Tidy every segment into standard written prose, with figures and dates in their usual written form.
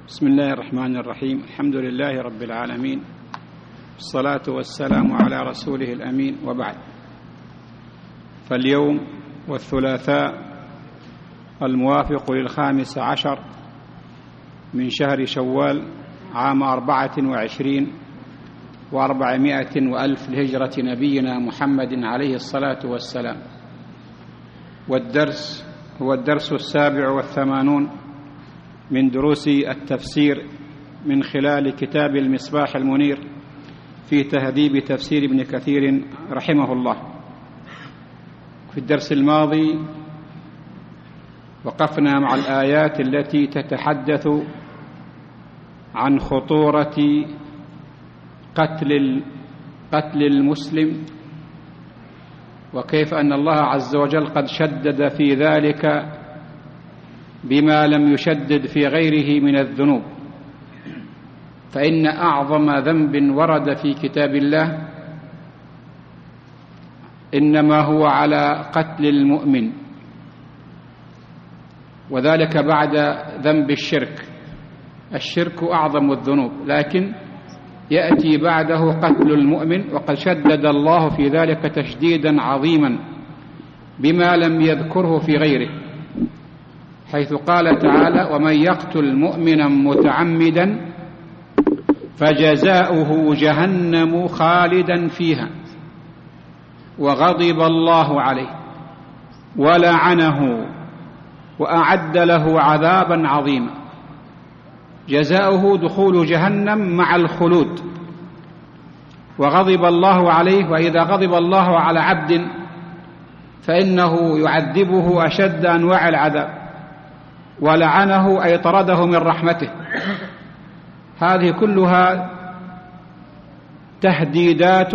بسم الله الرحمن الرحيم. الحمد لله رب العالمين، والصلاة والسلام على رسوله الأمين، وبعد. فاليوم والثلاثاء الموافق 15 من شهر شوال عام 24 و400 وألف لهجرة نبينا محمد عليه الصلاة والسلام. والدرس هو الدرس 87 من دروس التفسير من خلال كتاب المصباح المنير في تهذيب تفسير ابن كثير رحمه الله. في الدرس الماضي وقفنا مع الآيات التي تتحدث عن خطورة قتل المسلم، وكيف أن الله عز وجل قد شدد في ذلك بما لم يشدد في غيره من الذنوب. فإن أعظم ذنب ورد في كتاب الله إنما هو على قتل المؤمن، وذلك بعد ذنب الشرك. الشرك أعظم الذنوب، لكن يأتي بعده قتل المؤمن، وقد شدد الله في ذلك تشديدا عظيما بما لم يذكره في غيره، حيث قال تعالى: ومن يقتل مؤمنا متعمدا فجزاؤه جهنم خالدا فيها وغضب الله عليه ولعنه وأعد له عذابا عظيما. جزاؤه دخول جهنم مع الخلود، وغضب الله عليه. وإذا غضب الله على عبد فإنه يعذبه أشد أنواع العذاب، ولعنه أي طرده من رحمته. هذه كلها تهديدات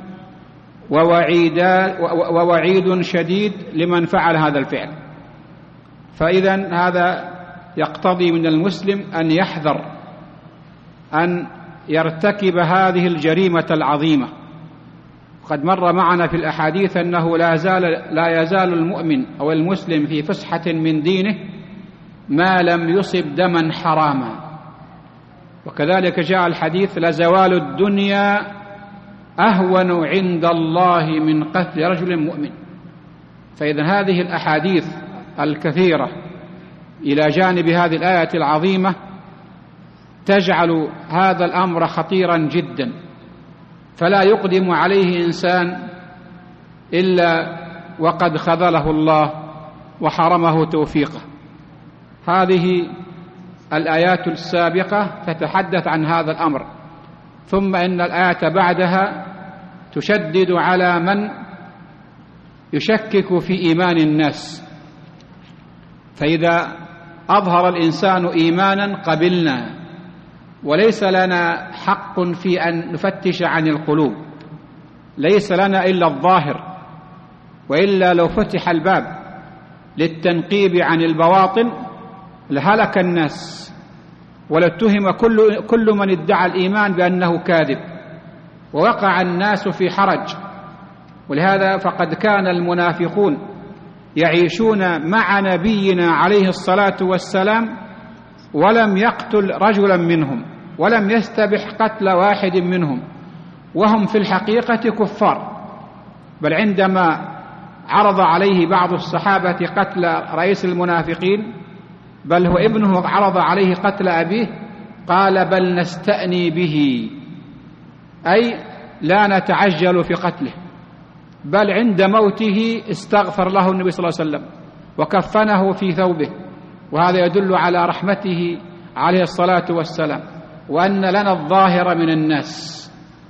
ووعيد شديد لمن فعل هذا الفعل. فإذن هذا يقتضي من المسلم أن يحذر أن يرتكب هذه الجريمة العظيمة. قد مر معنا في الأحاديث أنه لا يزال المؤمن أو المسلم في فسحة من دينه ما لم يصب دما حراما. وكذلك جاء الحديث: لزوال الدنيا أهون عند الله من قتل رجل مؤمن. فإذا هذه الأحاديث الكثيرة إلى جانب هذه الآية العظيمة تجعل هذا الأمر خطيرا جدا، فلا يقدم عليه إنسان إلا وقد خذله الله وحرمه توفيقه. هذه الآيات السابقة تتحدث عن هذا الأمر، ثم إن الآية بعدها تشدد على من يشكك في إيمان الناس. فإذا أظهر الإنسان إيمانا قبلنا، وليس لنا حق في أن نفتش عن القلوب، ليس لنا إلا الظاهر، وإلا لو فتح الباب للتنقيب عن البواطن لهلك الناس، ولاتهم كل من ادعى الإيمان بأنه كاذب، ووقع الناس في حرج. ولهذا فقد كان المنافقون يعيشون مع نبينا عليه الصلاة والسلام ولم يقتل رجلا منهم، ولم يستبح قتل واحد منهم، وهم في الحقيقة كفار. بل عندما عرض عليه بعض الصحابة قتل رئيس المنافقين، بل هو ابنه عرض عليه قتل أبيه، قال: بل نستأني به، أي لا نتعجل في قتله، بل عند موته استغفر له النبي صلى الله عليه وسلم وكفنه في ثوبه. وهذا يدل على رحمته عليه الصلاة والسلام، وأن لنا الظاهر من الناس.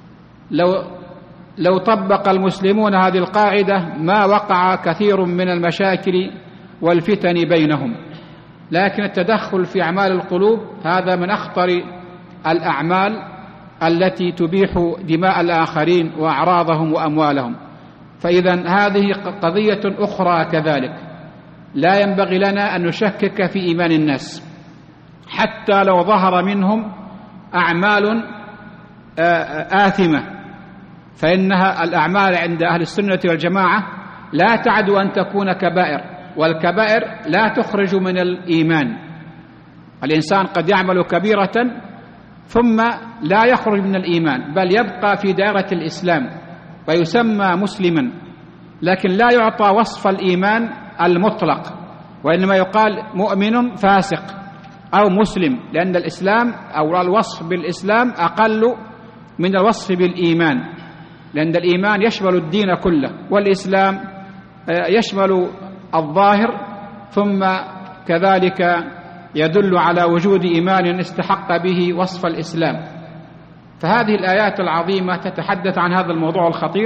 لو طبق المسلمون هذه القاعدة ما وقع كثير من المشاكل والفتن بينهم. لكن التدخل في أعمال القلوب هذا من أخطر الأعمال التي تبيح دماء الآخرين وأعراضهم وأموالهم. فإذا هذه قضية أخرى كذلك، لا ينبغي لنا أن نشكك في إيمان الناس حتى لو ظهر منهم أعمال آثمة، فإنها الأعمال عند أهل السنة والجماعة لا تعد أن تكون كبائر، والكبائر لا تخرج من الإيمان. الإنسان قد يعمل كبيرة ثم لا يخرج من الإيمان، بل يبقى في دائرة الإسلام ويسمى مسلما، لكن لا يعطى وصف الإيمان المطلق، وإنما يقال مؤمن فاسق أو مسلم، لأن الإسلام أو الوصف بالإسلام أقل من الوصف بالإيمان، لأن الإيمان يشمل الدين كله، والإسلام يشمل الظاهر، ثم كذلك يدل على وجود إيمان استحق به وصف الإسلام. فهذه الآيات العظيمة تتحدث عن هذا الموضوع الخطير،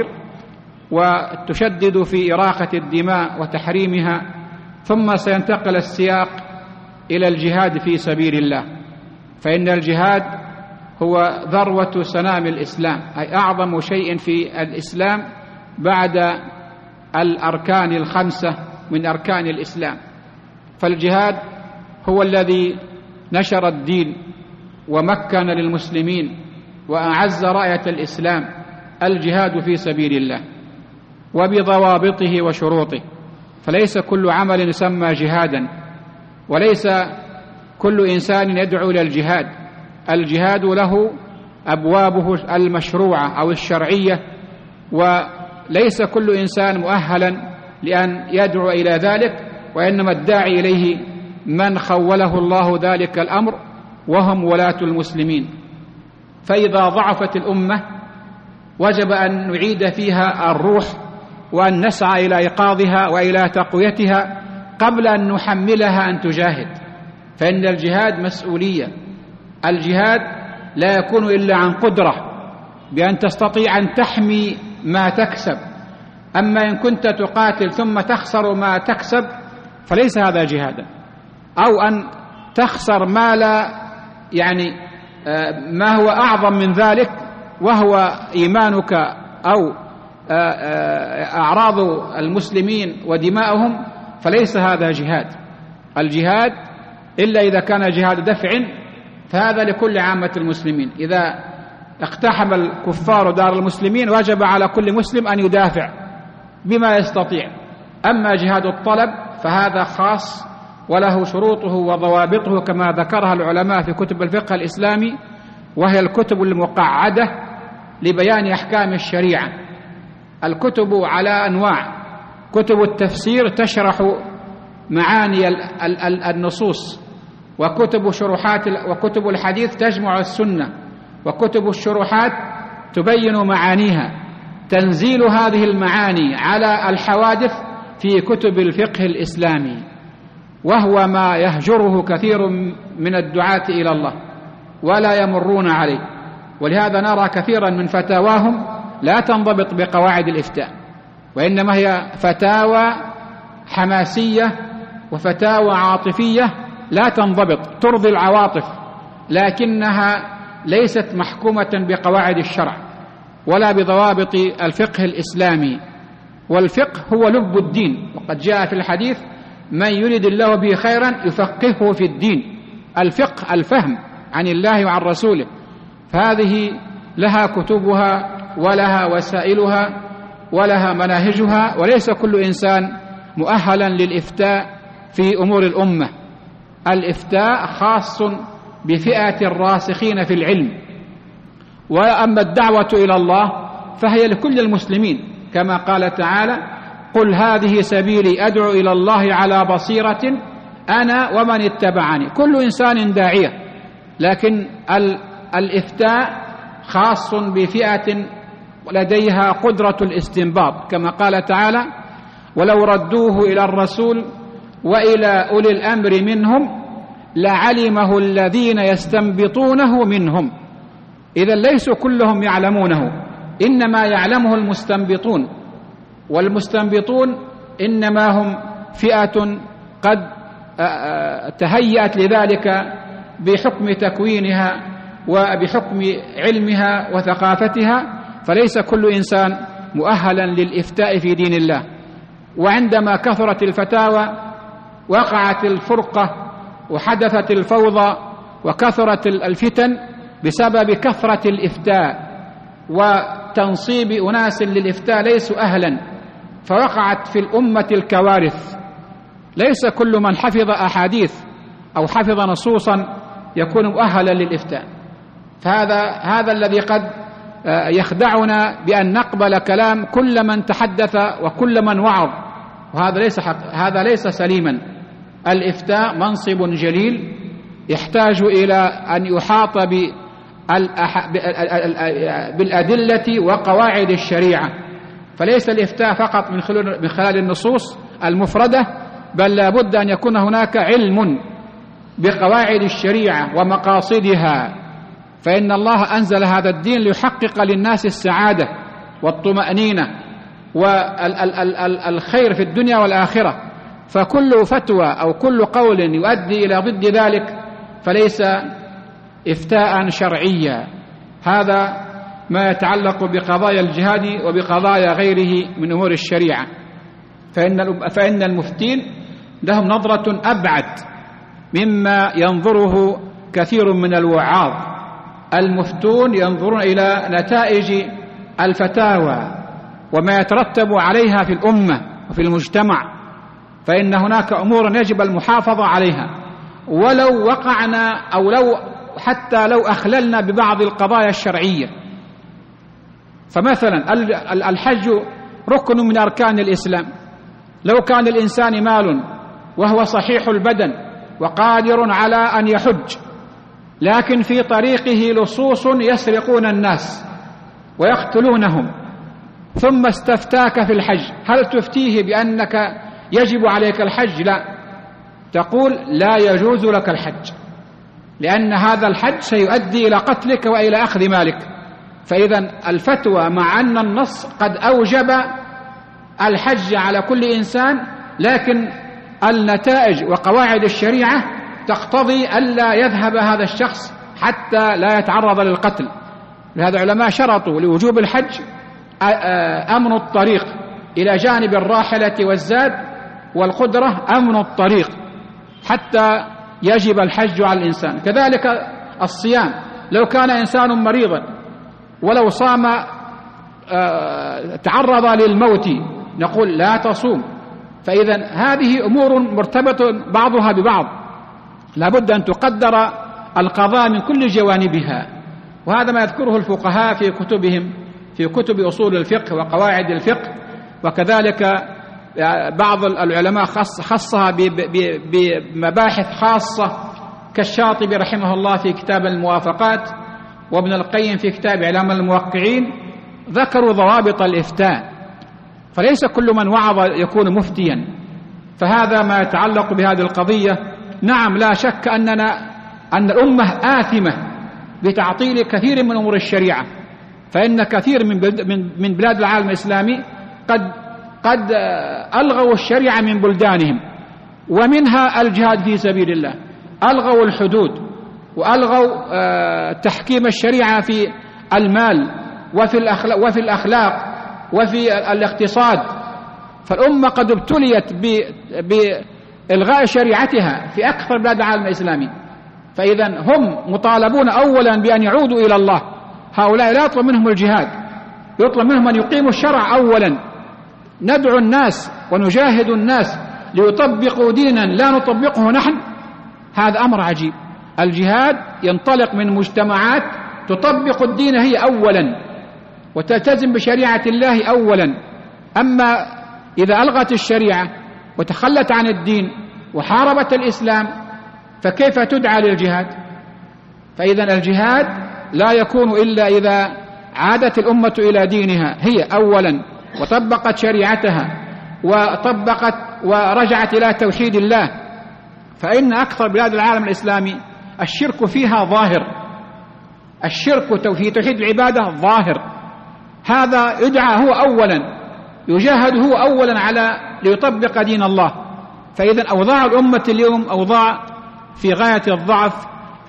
وتشدد في إراقة الدماء وتحريمها، ثم سينتقل السياق إلى الجهاد في سبيل الله، فإن الجهاد هو ذروة سنام الإسلام، أي أعظم شيء في الإسلام بعد الأركان الخمسة من أركان الإسلام. فالجهاد هو الذي نشر الدين ومكن للمسلمين وأعز راية الإسلام، الجهاد في سبيل الله وبضوابطه وشروطه، فليس كل عمل يسمى جهادا، وليس كل إنسان يدعو إلى الجهاد. الجهاد له أبوابه المشروعة أو الشرعية، وليس كل إنسان مؤهلا لأن يدعو إلى ذلك، وإنما الداعي إليه من خوله الله ذلك الأمر وهم ولاة المسلمين. فإذا ضعفت الأمة وجب أن نعيد فيها الروح، وأن نسعى إلى إيقاظها وإلى تقويتها قبل أن نحملها أن تجاهد، فإن الجهاد مسؤولية. الجهاد لا يكون إلا عن قدرة بأن تستطيع أن تحمي ما تكسب، أما إن كنت تقاتل ثم تخسر ما تكسب فليس هذا جهادا، أو أن تخسر ما لا ما هو أعظم من ذلك وهو إيمانك أو أعراض المسلمين ودماؤهم، فليس هذا جهاد. الجهاد إلا إذا كان جهاد دفع فهذا لكل عامة المسلمين، إذا اقتحم الكفار دار المسلمين وجب على كل مسلم أن يدافع بما يستطيع. أما جهاد الطلب فهذا خاص وله شروطه وضوابطه كما ذكرها العلماء في كتب الفقه الإسلامي، وهي الكتب المقعدة لبيان أحكام الشريعة. الكتب على أنواع: كتب التفسير تشرح معاني النصوص، وكتب الحديث تجمع السنة، وكتب الشروحات تبين معانيها. تنزيل هذه المعاني على الحوادث في كتب الفقه الإسلامي، وهو ما يهجره كثير من الدعاة إلى الله ولا يمرون عليه، ولهذا نرى كثيرا من فتاواهم لا تنضبط بقواعد الإفتاء، وإنما هي فتاوى حماسية وفتاوى عاطفية لا تنضبط، ترضي العواطف، لكنها ليست محكومة بقواعد الشرع ولا بضوابط الفقه الإسلامي. والفقه هو لب الدين، وقد جاء في الحديث: من يريد الله به خيرا يفقهه في الدين. الفقه الفهم عن الله وعن رسوله، فهذه لها كتبها ولها وسائلها ولها مناهجها، وليس كل إنسان مؤهلا للإفتاء في أمور الأمة. الإفتاء خاص بفئة الراسخين في العلم، وأما الدعوة إلى الله فهي لكل المسلمين، كما قال تعالى: قل هذه سبيلي أدعو إلى الله على بصيرة أنا ومن اتبعني. كل إنسان داعية، لكن الإفتاء خاص بفئة لديها قدرة الاستنباط، كما قال تعالى: ولو ردوه إلى الرسول وإلى أولي الأمر منهم لعلمه الذين يستنبطونه منهم. إذا ليسوا كلهم يعلمونه، إنما يعلمه المستنبطون، والمستنبطون إنما هم فئة قد تهيأت لذلك بحكم تكوينها وبحكم علمها وثقافتها، فليس كل إنسان مؤهلا للإفتاء في دين الله. وعندما كثرت الفتاوى وقعت الفرقة وحدثت الفوضى وكثرت الفتن بسبب كثرة الإفتاء وتنصيب أناس للإفتاء ليسوا أهلا، فوقعت في الأمة الكوارث. ليس كل من حفظ أحاديث أو حفظ نصوصا يكون مؤهلا للإفتاء. فهذا الذي قد يخدعنا بأن نقبل كلام كل من تحدث وكل من وعظ، وهذا هذا ليس سليما. الإفتاء منصب جليل يحتاج إلى أن يحاط بالأدلة وقواعد الشريعة، فليس الإفتاء فقط من خلال النصوص المفردة، بل لا بد أن يكون هناك علم بقواعد الشريعة ومقاصدها، فإن الله أنزل هذا الدين ليحقق للناس السعادة والطمأنينة والخير في الدنيا والآخرة. فكل فتوى أو كل قول يؤدي إلى ضد ذلك فليس إفتاء شرعيا. هذا ما يتعلق بقضايا الجهاد وبقضايا غيره من أمور الشريعة. فإن المفتين لهم نظرة أبعد مما ينظره كثير من الوعاظ. المفتون ينظرون إلى نتائج الفتاوى وما يترتب عليها في الأمة وفي المجتمع، فإن هناك أمور يجب المحافظة عليها، ولو وقعنا أو حتى لو أخللنا ببعض القضايا الشرعية. فمثلا الحج ركن من أركان الإسلام، لو كان الإنسان مال وهو صحيح البدن وقادر على أن يحج، لكن في طريقه لصوص يسرقون الناس ويقتلونهم، ثم استفتاك في الحج، هل تفتيه بأنك يجب عليك الحج؟ لا، تقول لا يجوز لك الحج، لأن هذا الحج سيؤدي إلى قتلك وإلى أخذ مالك. فإذا الفتوى مع أن النص قد أوجب الحج على كل إنسان، لكن النتائج وقواعد الشريعة تقتضي ألا يذهب هذا الشخص حتى لا يتعرض للقتل. لهذا العلماء شرطوا لوجوب الحج أمن الطريق، إلى جانب الراحلة والزاد والقدرة أمن الطريق حتى يجب الحج على الإنسان. كذلك الصيام، لو كان إنسان مريضا ولو صام تعرض للموت نقول لا تصوم. فإذا هذه أمور مرتبطة بعضها ببعض، لا بد أن تقدر القضاء من كل جوانبها، وهذا ما يذكره الفقهاء في كتبهم، في كتب أصول الفقه وقواعد الفقه. وكذلك بعض العلماء خصها بمباحث خاصة كالشاطبي رحمه الله في كتاب الموافقات، وابن القيم في كتاب إعلام الموقعين، ذكروا ضوابط الإفتاء. فليس كل من وعظ يكون مفتيا. فهذا ما يتعلق بهذه القضية. نعم، لا شك أن الأمة آثمة بتعطيل كثير من أمور الشريعة، فإن كثير من بلاد العالم الإسلامي قد ألغوا الشريعة من بلدانهم، ومنها الجهاد في سبيل الله، ألغوا الحدود وألغوا تحكيم الشريعة في المال وفي الأخلاق وفي الاقتصاد. فالأمة قد ابتليت بإلغاء شريعتها في أكثر بلاد العالم الإسلامي. فإذا هم مطالبون أولا بأن يعودوا إلى الله. هؤلاء لا يطلب منهم الجهاد، يطلب منهم أن يقيموا الشرع أولا. ندعو الناس ونجاهد الناس ليطبقوا دينا لا نطبقه نحن، هذا أمر عجيب. الجهاد ينطلق من مجتمعات تطبق الدين هي أولا وتلتزم بشريعة الله أولا. أما إذا ألغت الشريعة وتخلت عن الدين وحاربت الإسلام فكيف تدعى للجهاد؟ فإذا الجهاد لا يكون إلا إذا عادت الأمة إلى دينها هي أولا، وطبقت شريعتها وطبقت ورجعت إلى توحيد الله. فإن أكثر بلاد العالم الإسلامي الشرك فيها ظاهر، الشرك في توحيد العبادة ظاهر. هذا يدعى هو أولا، يجاهد هو أولا على ليطبق دين الله. فإذا أوضاع الأمة اليوم أوضاع في غاية الضعف،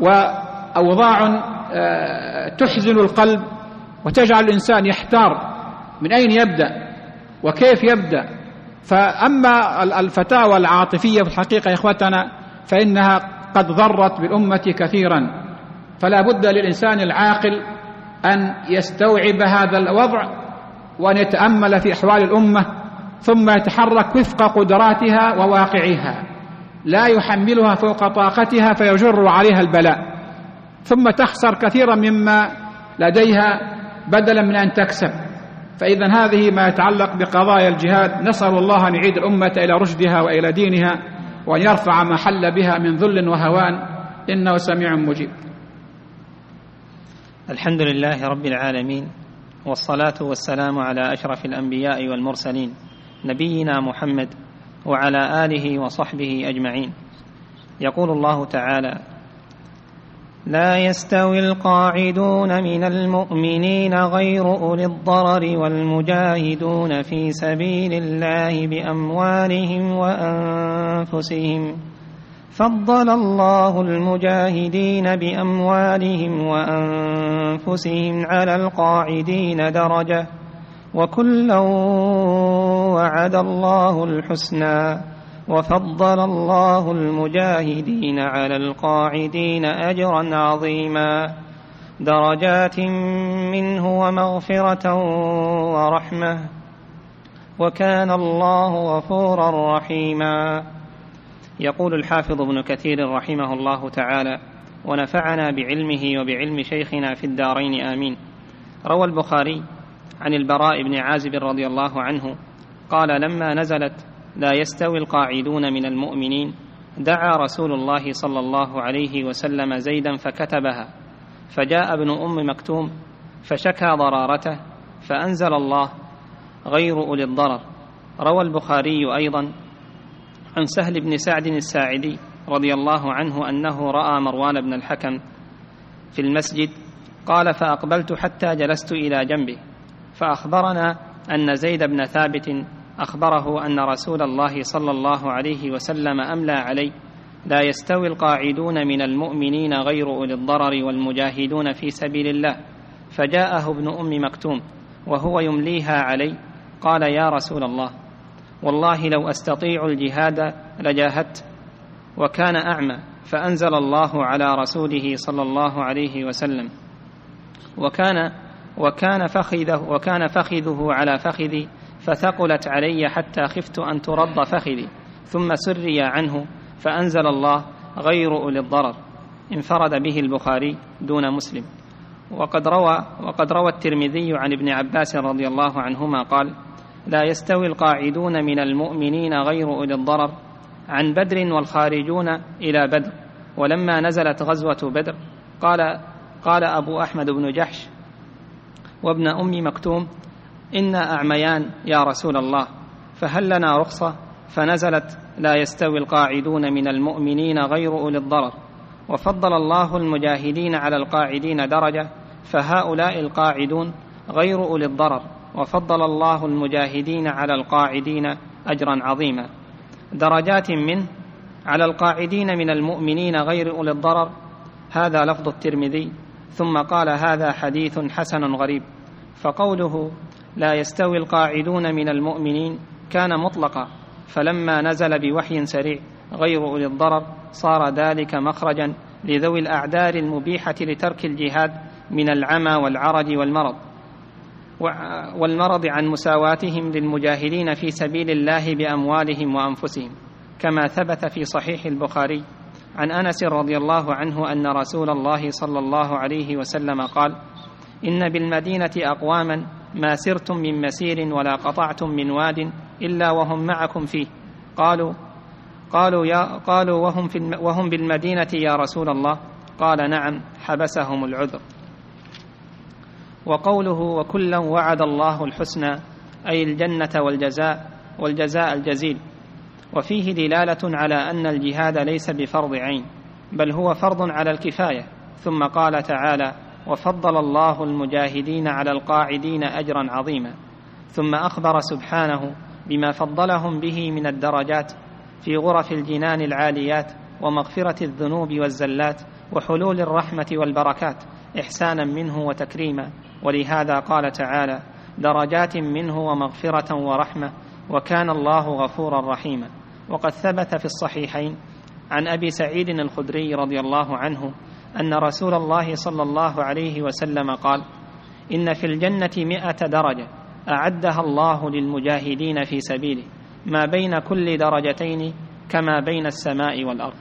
وأوضاع تحزن القلب وتجعل الإنسان يحتار من أين يبدأ وكيف يبدأ. فأما الفتاوى العاطفية في الحقيقة يا إخوتنا فإنها قد ضرت بالأمة كثيرا، فلا بد للإنسان العاقل أن يستوعب هذا الوضع وأن يتأمل في أحوال الأمة ثم يتحرك وفق قدراتها وواقعها. لا يحملها فوق طاقتها فيجر عليها البلاء، ثم تخسر كثيرا مما لديها بدلا من أن تكسب. فإذا هذه ما يتعلق بقضايا الجهاد. نسأل الله أن يعيد الأمة إلى رشدها وإلى دينها، وأن يرفع ما حل بها من ذل وهوان، إنه سميع مجيب. الحمد لله رب العالمين، والصلاة والسلام على أشرف الأنبياء والمرسلين نبينا محمد وعلى آله وصحبه أجمعين. يقول الله تعالى: لا يستوي القاعدون من المؤمنين غير أولي الضرر والمجاهدون في سبيل الله بأموالهم وأنفسهم، فضل الله المجاهدين بأموالهم وأنفسهم على القاعدين درجة، وكلا وعد الله الحسنى، وفضل الله المجاهدين على القاعدين أجرا عظيما، درجات منه ومغفرة ورحمة، وكان الله غفورا رحيما. يقول الحافظ ابن كثير رحمه الله تعالى: ونفعنا بعلمه وبعلم شيخنا في الدارين آمين. روى البخاري عن البراء بن عازب رضي الله عنه قال: لما نزلت لا يستوي القاعدون من المؤمنين دعا رسول الله صلى الله عليه وسلم زيدا فكتبها، فجاء ابن أم مكتوم فشكى ضرارته، فأنزل الله غير أولي الضرر. روى البخاري أيضا عن سهل بن سعد الساعدي رضي الله عنه أنه رأى مروان بن الحكم في المسجد، قال: فأقبلت حتى جلست إلى جنبه، فأخبرنا أن زيد بن ثابت أخبره أن رسول الله صلى الله عليه وسلم أملى عليه: لا يستوي القاعدون من المؤمنين غير أولي الضرر والمجاهدون في سبيل الله. فجاءه ابن أم مكتوم وهو يمليها علي، قال: يا رسول الله، والله لو أستطيع الجهاد لجاهدت. وكان أعمى، فأنزل الله على رسوله صلى الله عليه وسلم: وكان فخذه على فخذي، فثقلت علي حتى خفت أن ترد فخذي، ثم سري عنه، فأنزل الله غير أولي الضرر. انفرد به البخاري دون مسلم. وقد روى الترمذي عن ابن عباس رضي الله عنهما قال: لا يستوي القاعدون من المؤمنين غير أولي الضرر، عن بدر والخارجون إلى بدر. ولما نزلت غزوة بدر قال أبو أحمد بن جحش وابن أم مكتوم: إنا أعميان يا رسول الله، فهل لنا رخصة؟ فنزلت: لا يستوي القاعدون من المؤمنين غير أولي الضرر، وفضل الله المجاهدين على القاعدين درجة، فهؤلاء القاعدون غير أولي الضرر، وفضل الله المجاهدين على القاعدين أجرا عظيما، درجات منه على القاعدين من المؤمنين غير أولي الضرر. هذا لفظ الترمذي. ثم قال: هذا حديث حسن غريب. فقوله لا يستوي القاعدون من المؤمنين كان مطلقا، فلما نزل بوحي سريع غير أولي الضرر صار ذلك مخرجا لذوي الأعذار المبيحة لترك الجهاد من العمى والعرج والمرض عن مساواتهم للمجاهدين في سبيل الله بأموالهم وأنفسهم، كما ثبت في صحيح البخاري عن أنس رضي الله عنه أن رسول الله صلى الله عليه وسلم قال: إن بالمدينة أقواما ما سرتم من مسير ولا قطعتم من واد إلا وهم معكم فيه. قالوا وهم بالمدينة يا رسول الله؟ قال: نعم، حبسهم العذر. وقوله وكلا وعد الله الحسنى أي الجنة والجزاء الجزيل. وفيه دلالة على أن الجهاد ليس بفرض عين، بل هو فرض على الكفاية. ثم قال تعالى: وفضل الله المجاهدين على القاعدين أجرا عظيما. ثم أخبر سبحانه بما فضلهم به من الدرجات في غرف الجنان العاليات، ومغفرة الذنوب والزلات، وحلول الرحمة والبركات إحسانا منه وتكريما. ولهذا قال تعالى: درجات منه ومغفرة ورحمة، وكان الله غفورا رحيما. وقد ثبت في الصحيحين عن أبي سعيد الخدري رضي الله عنه أن رسول الله صلى الله عليه وسلم قال: إن في الجنة 100 درجة أعدها الله للمجاهدين في سبيله، ما بين كل درجتين كما بين السماء والأرض.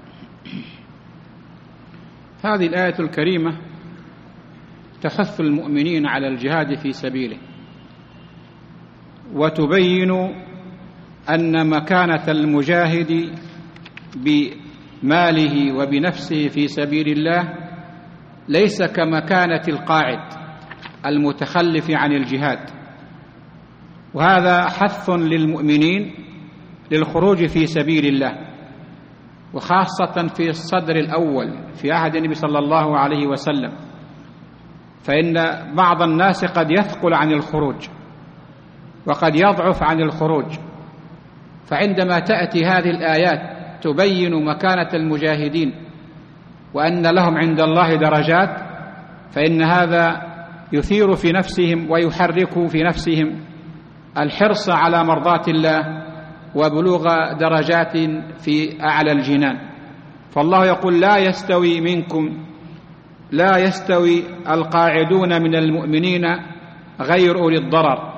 هذه الآية الكريمة تحث المؤمنين على الجهاد في سبيله، وتبين أن مكانة المجاهد بماله وبنفسه في سبيل الله ليس كمكانة القاعد المتخلف عن الجهاد، وهذا حث للمؤمنين للخروج في سبيل الله، وخاصة في الصدر الأول في عهد النبي صلى الله عليه وسلم، فإن بعض الناس قد يثقل عن الخروج وقد يضعف عن الخروج، فعندما تأتي هذه الآيات تبين مكانة المجاهدين وأن لهم عند الله درجات، فإن هذا يثير في نفسهم ويحرك في نفسهم الحرص على مرضاة الله وبلوغ درجات في أعلى الجنان. فالله يقول: لا يستوي القاعدون من المؤمنين غير أولي الضرر.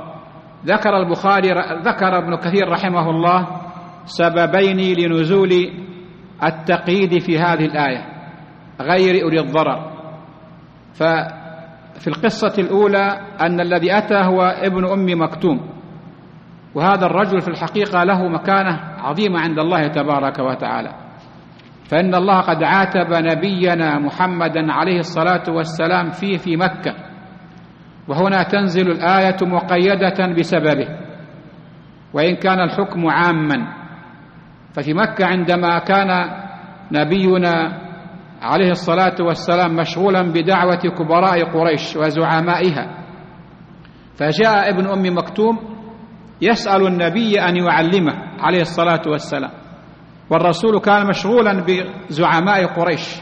ذكر ابن كثير رحمه الله سببين لنزول التقييد في هذه الآية غير أولي الضرر. ففي القصة الأولى أن الذي أتى هو ابن أم مكتوم، وهذا الرجل في الحقيقة له مكانة عظيمة عند الله تبارك وتعالى، فإن الله قد عاتب نبينا محمدا عليه الصلاة والسلام في مكة، وهنا تنزل الآية مقيدة بسببه، وإن كان الحكم عاما. ففي مكة عندما كان نبينا عليه الصلاة والسلام مشغولا بدعوة كبراء قريش وزعمائها، فجاء ابن أم مكتوم يسأل النبي أن يعلمه عليه الصلاة والسلام، والرسول كان مشغولا بزعماء قريش،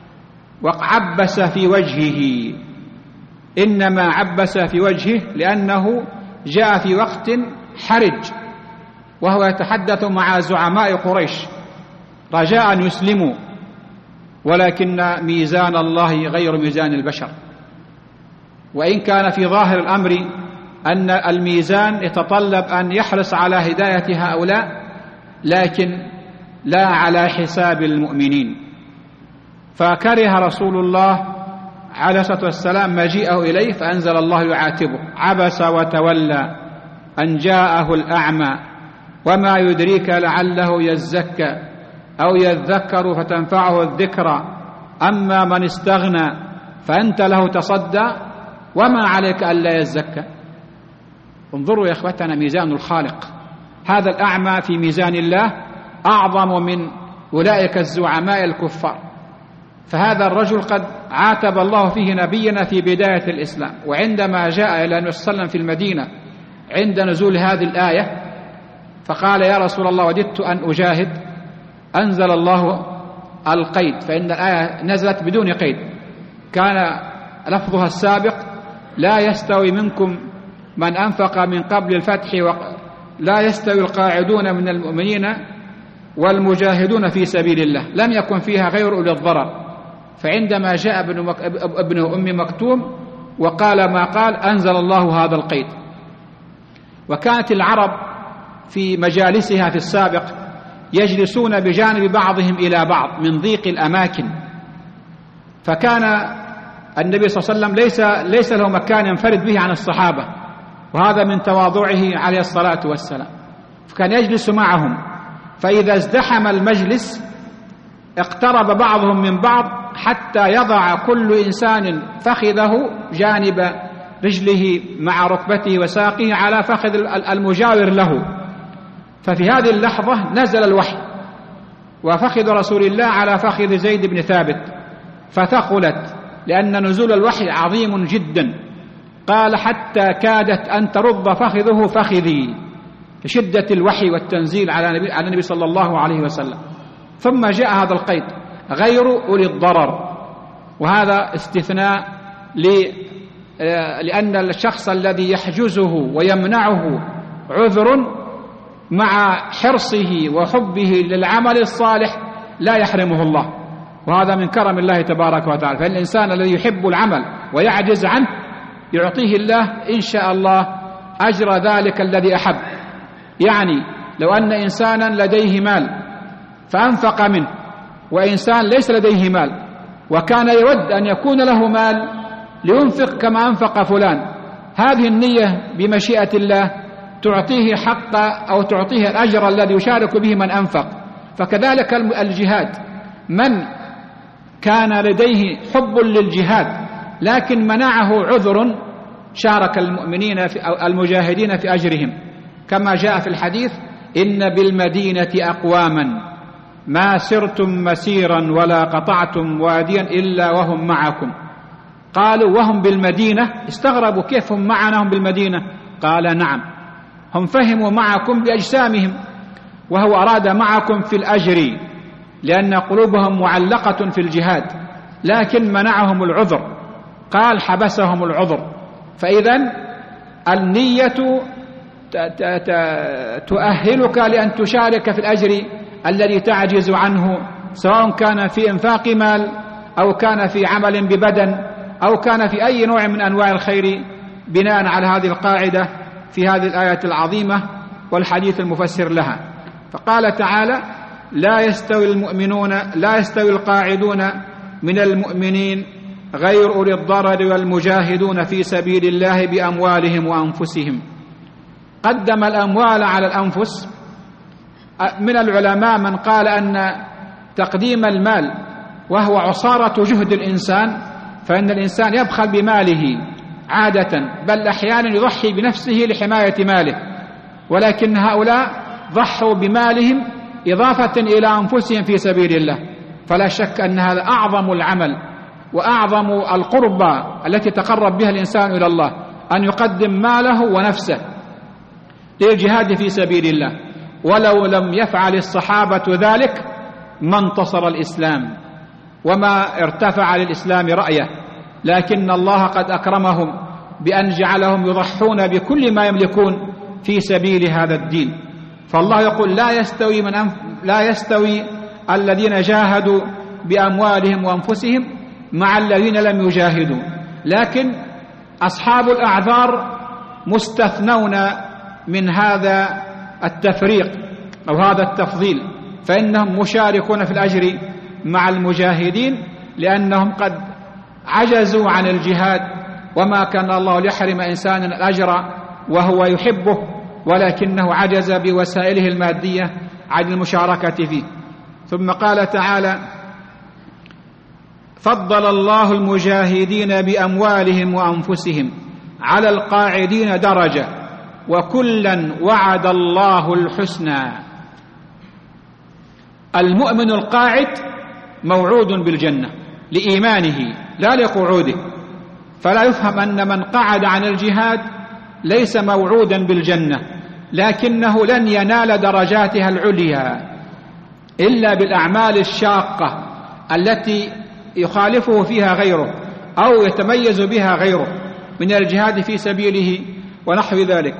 وعبس في وجهه، إنما عبس في وجهه لأنه جاء في وقت حرج وهو يتحدث مع زعماء قريش رجاء أن يسلموا، ولكن ميزان الله غير ميزان البشر، وإن كان في ظاهر الأمر أن الميزان يتطلب أن يحرص على هداية هؤلاء، لكن لا على حساب المؤمنين. فكره رسول الله عليه الصلاة والسلام مجيئه إليه، فأنزل الله يعاتبه: عبس وتولى أن جاءه الأعمى وما يدريك لعله يزكى أو يذكر فتنفعه الذكرى أما من استغنى فأنت له تصدى وما عليك ألا يزكى. انظروا يا إخوتنا ميزان الخالق، هذا الأعمى في ميزان الله أعظم من أولئك الزعماء الكفار. فهذا الرجل قد عاتب الله فيه نبينا في بداية الإسلام، وعندما جاء إلى النبي صلى الله عليه وسلم في المدينة عند نزول هذه الآية فقال: يا رسول الله وددت أن أجاهد، أنزل الله القيد، فإن الآية نزلت بدون قيد، كان لفظها السابق: لا يستوي منكم من أنفق من قبل الفتح لا يستوي القاعدون من المؤمنين والمجاهدون في سبيل الله، لم يكن فيها غير أولي الضرر. فعندما جاء ابن أم مكتوم وقال ما قال أنزل الله هذا القيد. وكانت العرب في مجالسها في السابق يجلسون بجانب بعضهم إلى بعض من ضيق الأماكن، فكان النبي صلى الله عليه وسلم ليس له مكان ينفرد به عن الصحابة، وهذا من تواضعه عليه الصلاة والسلام، فكان يجلس معهم، فإذا ازدحم المجلس اقترب بعضهم من بعض حتى يضع كل إنسان فخذه جانب رجله مع ركبته وساقه على فخذ المجاور له. ففي هذه اللحظة نزل الوحي، وفخذ رسول الله على فخذ زيد بن ثابت فثقلت، لأن نزول الوحي عظيم جدا، قال: حتى كادت أن ترض فخذه فخذي، لشدة الوحي والتنزيل على النبي صلى الله عليه وسلم. ثم جاء هذا القيد: غير أولي الضرر، وهذا استثناء لأن الشخص الذي يحجزه ويمنعه عذر مع حرصه وحبه للعمل الصالح لا يحرمه الله، وهذا من كرم الله تبارك وتعالى. فالإنسان الذي يحب العمل ويعجز عنه يعطيه الله إن شاء الله أجر ذلك الذي أحب. يعني لو أن إنسانا لديه مال فأنفق منه، وإنسان ليس لديه مال وكان يود أن يكون له مال لينفق كما أنفق فلان، هذه النية بمشيئة الله تعطيه حق أو تعطيه الأجر الذي يشارك به من أنفق. فكذلك الجهاد، من كان لديه حب للجهاد لكن منعه عذر شارك المجاهدين في أجرهم، كما جاء في الحديث: إن بالمدينة أقواما ما سرتم مسيرا ولا قطعتم واديا إلا وهم معكم. قالوا: وهم بالمدينة؟ استغربوا: كيف هم معنا هم بالمدينة؟ قال: نعم، هم فهموا معكم بأجسامهم، وهو أراد معكم في الأجر لأن قلوبهم معلقة في الجهاد، لكن منعهم العذر، قال: حبسهم العذر. فإذن النية تؤهلك لأن تشارك في الأجر الذي تعجز عنه، سواء كان في إنفاق مال أو كان في عمل ببدن أو كان في أي نوع من أنواع الخير، بناء على هذه القاعدة في هذه الآية العظيمة والحديث المفسر لها. فقال تعالى: لا يستوي القاعدون من المؤمنين غير أولي الضرر والمجاهدون في سبيل الله بأموالهم وأنفسهم. قدم الأموال على الأنفس. من العلماء من قال أن تقديم المال وهو عصارة جهد الإنسان، فإن الإنسان يبخل بماله عادة، بل أحيانا يضحي بنفسه لحماية ماله، ولكن هؤلاء ضحوا بمالهم إضافة إلى أنفسهم في سبيل الله. فلا شك أن هذا أعظم العمل وأعظم القربى التي تقرب بها الإنسان إلى الله، أن يقدم ماله ونفسه للجهاد في سبيل الله. ولو لم يفعل الصحابة ذلك ما انتصر الإسلام وما ارتفع للإسلام رأيه، لكن الله قد أكرمهم بأن جعلهم يضحون بكل ما يملكون في سبيل هذا الدين. فالله يقول: لا يستوي الذين جاهدوا بأموالهم وأنفسهم مع الذين لم يجاهدوا، لكن أصحاب الأعذار مستثنون من هذا التفريق أو هذا التفضيل، فإنهم مشاركون في الأجر مع المجاهدين، لأنهم قد عجزوا عن الجهاد، وما كان الله ليحرم إنسانا الأجر وهو يحبه، ولكنه عجز بوسائله المادية عن المشاركة فيه. ثم قال تعالى: فضل الله المجاهدين بأموالهم وأنفسهم على القاعدين درجة وكلا وعد الله الحسنى. المؤمن القاعد موعود بالجنة لإيمانه لا لقعوده، فلا يفهم أن من قعد عن الجهاد ليس موعودا بالجنة، لكنه لن ينال درجاتها العليا إلا بالأعمال الشاقة التي يخالفه فيها غيره أو يتميز بها غيره من الجهاد في سبيله ونحو ذلك.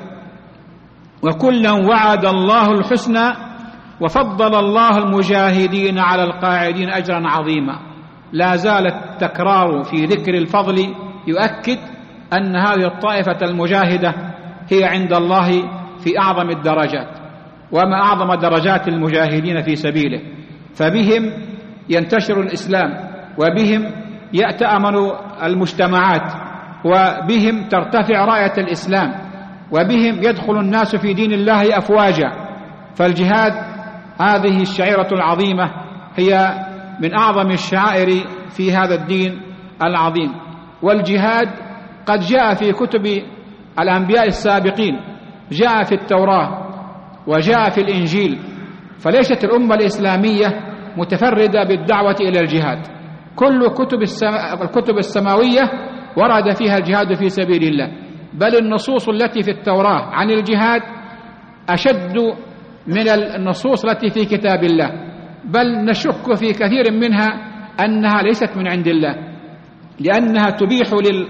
وكلا وعد الله الحسنى وفضل الله المجاهدين على القاعدين أجرا عظيما. لا زال التكرار في ذكر الفضل يؤكد أن هذه الطائفة المجاهدة هي عند الله في أعظم الدرجات، وما أعظم درجات المجاهدين في سبيله، فبهم ينتشر الإسلام، وبهم يأتأمن المجتمعات، وبهم ترتفع راية الإسلام، وبهم يدخل الناس في دين الله أفواجا. فالجهاد هذه الشعيرة العظيمة هي من أعظم الشعائر في هذا الدين العظيم. والجهاد قد جاء في كتب الأنبياء السابقين، جاء في التوراة وجاء في الإنجيل، فليست الأمة الإسلامية متفردة بالدعوة إلى الجهاد. كل الكتب السماوية ورد فيها الجهاد في سبيل الله، بل النصوص التي في التوراة عن الجهاد أشد من النصوص التي في كتاب الله، بل نشك في كثير منها أنها ليست من عند الله، لأنها تبيح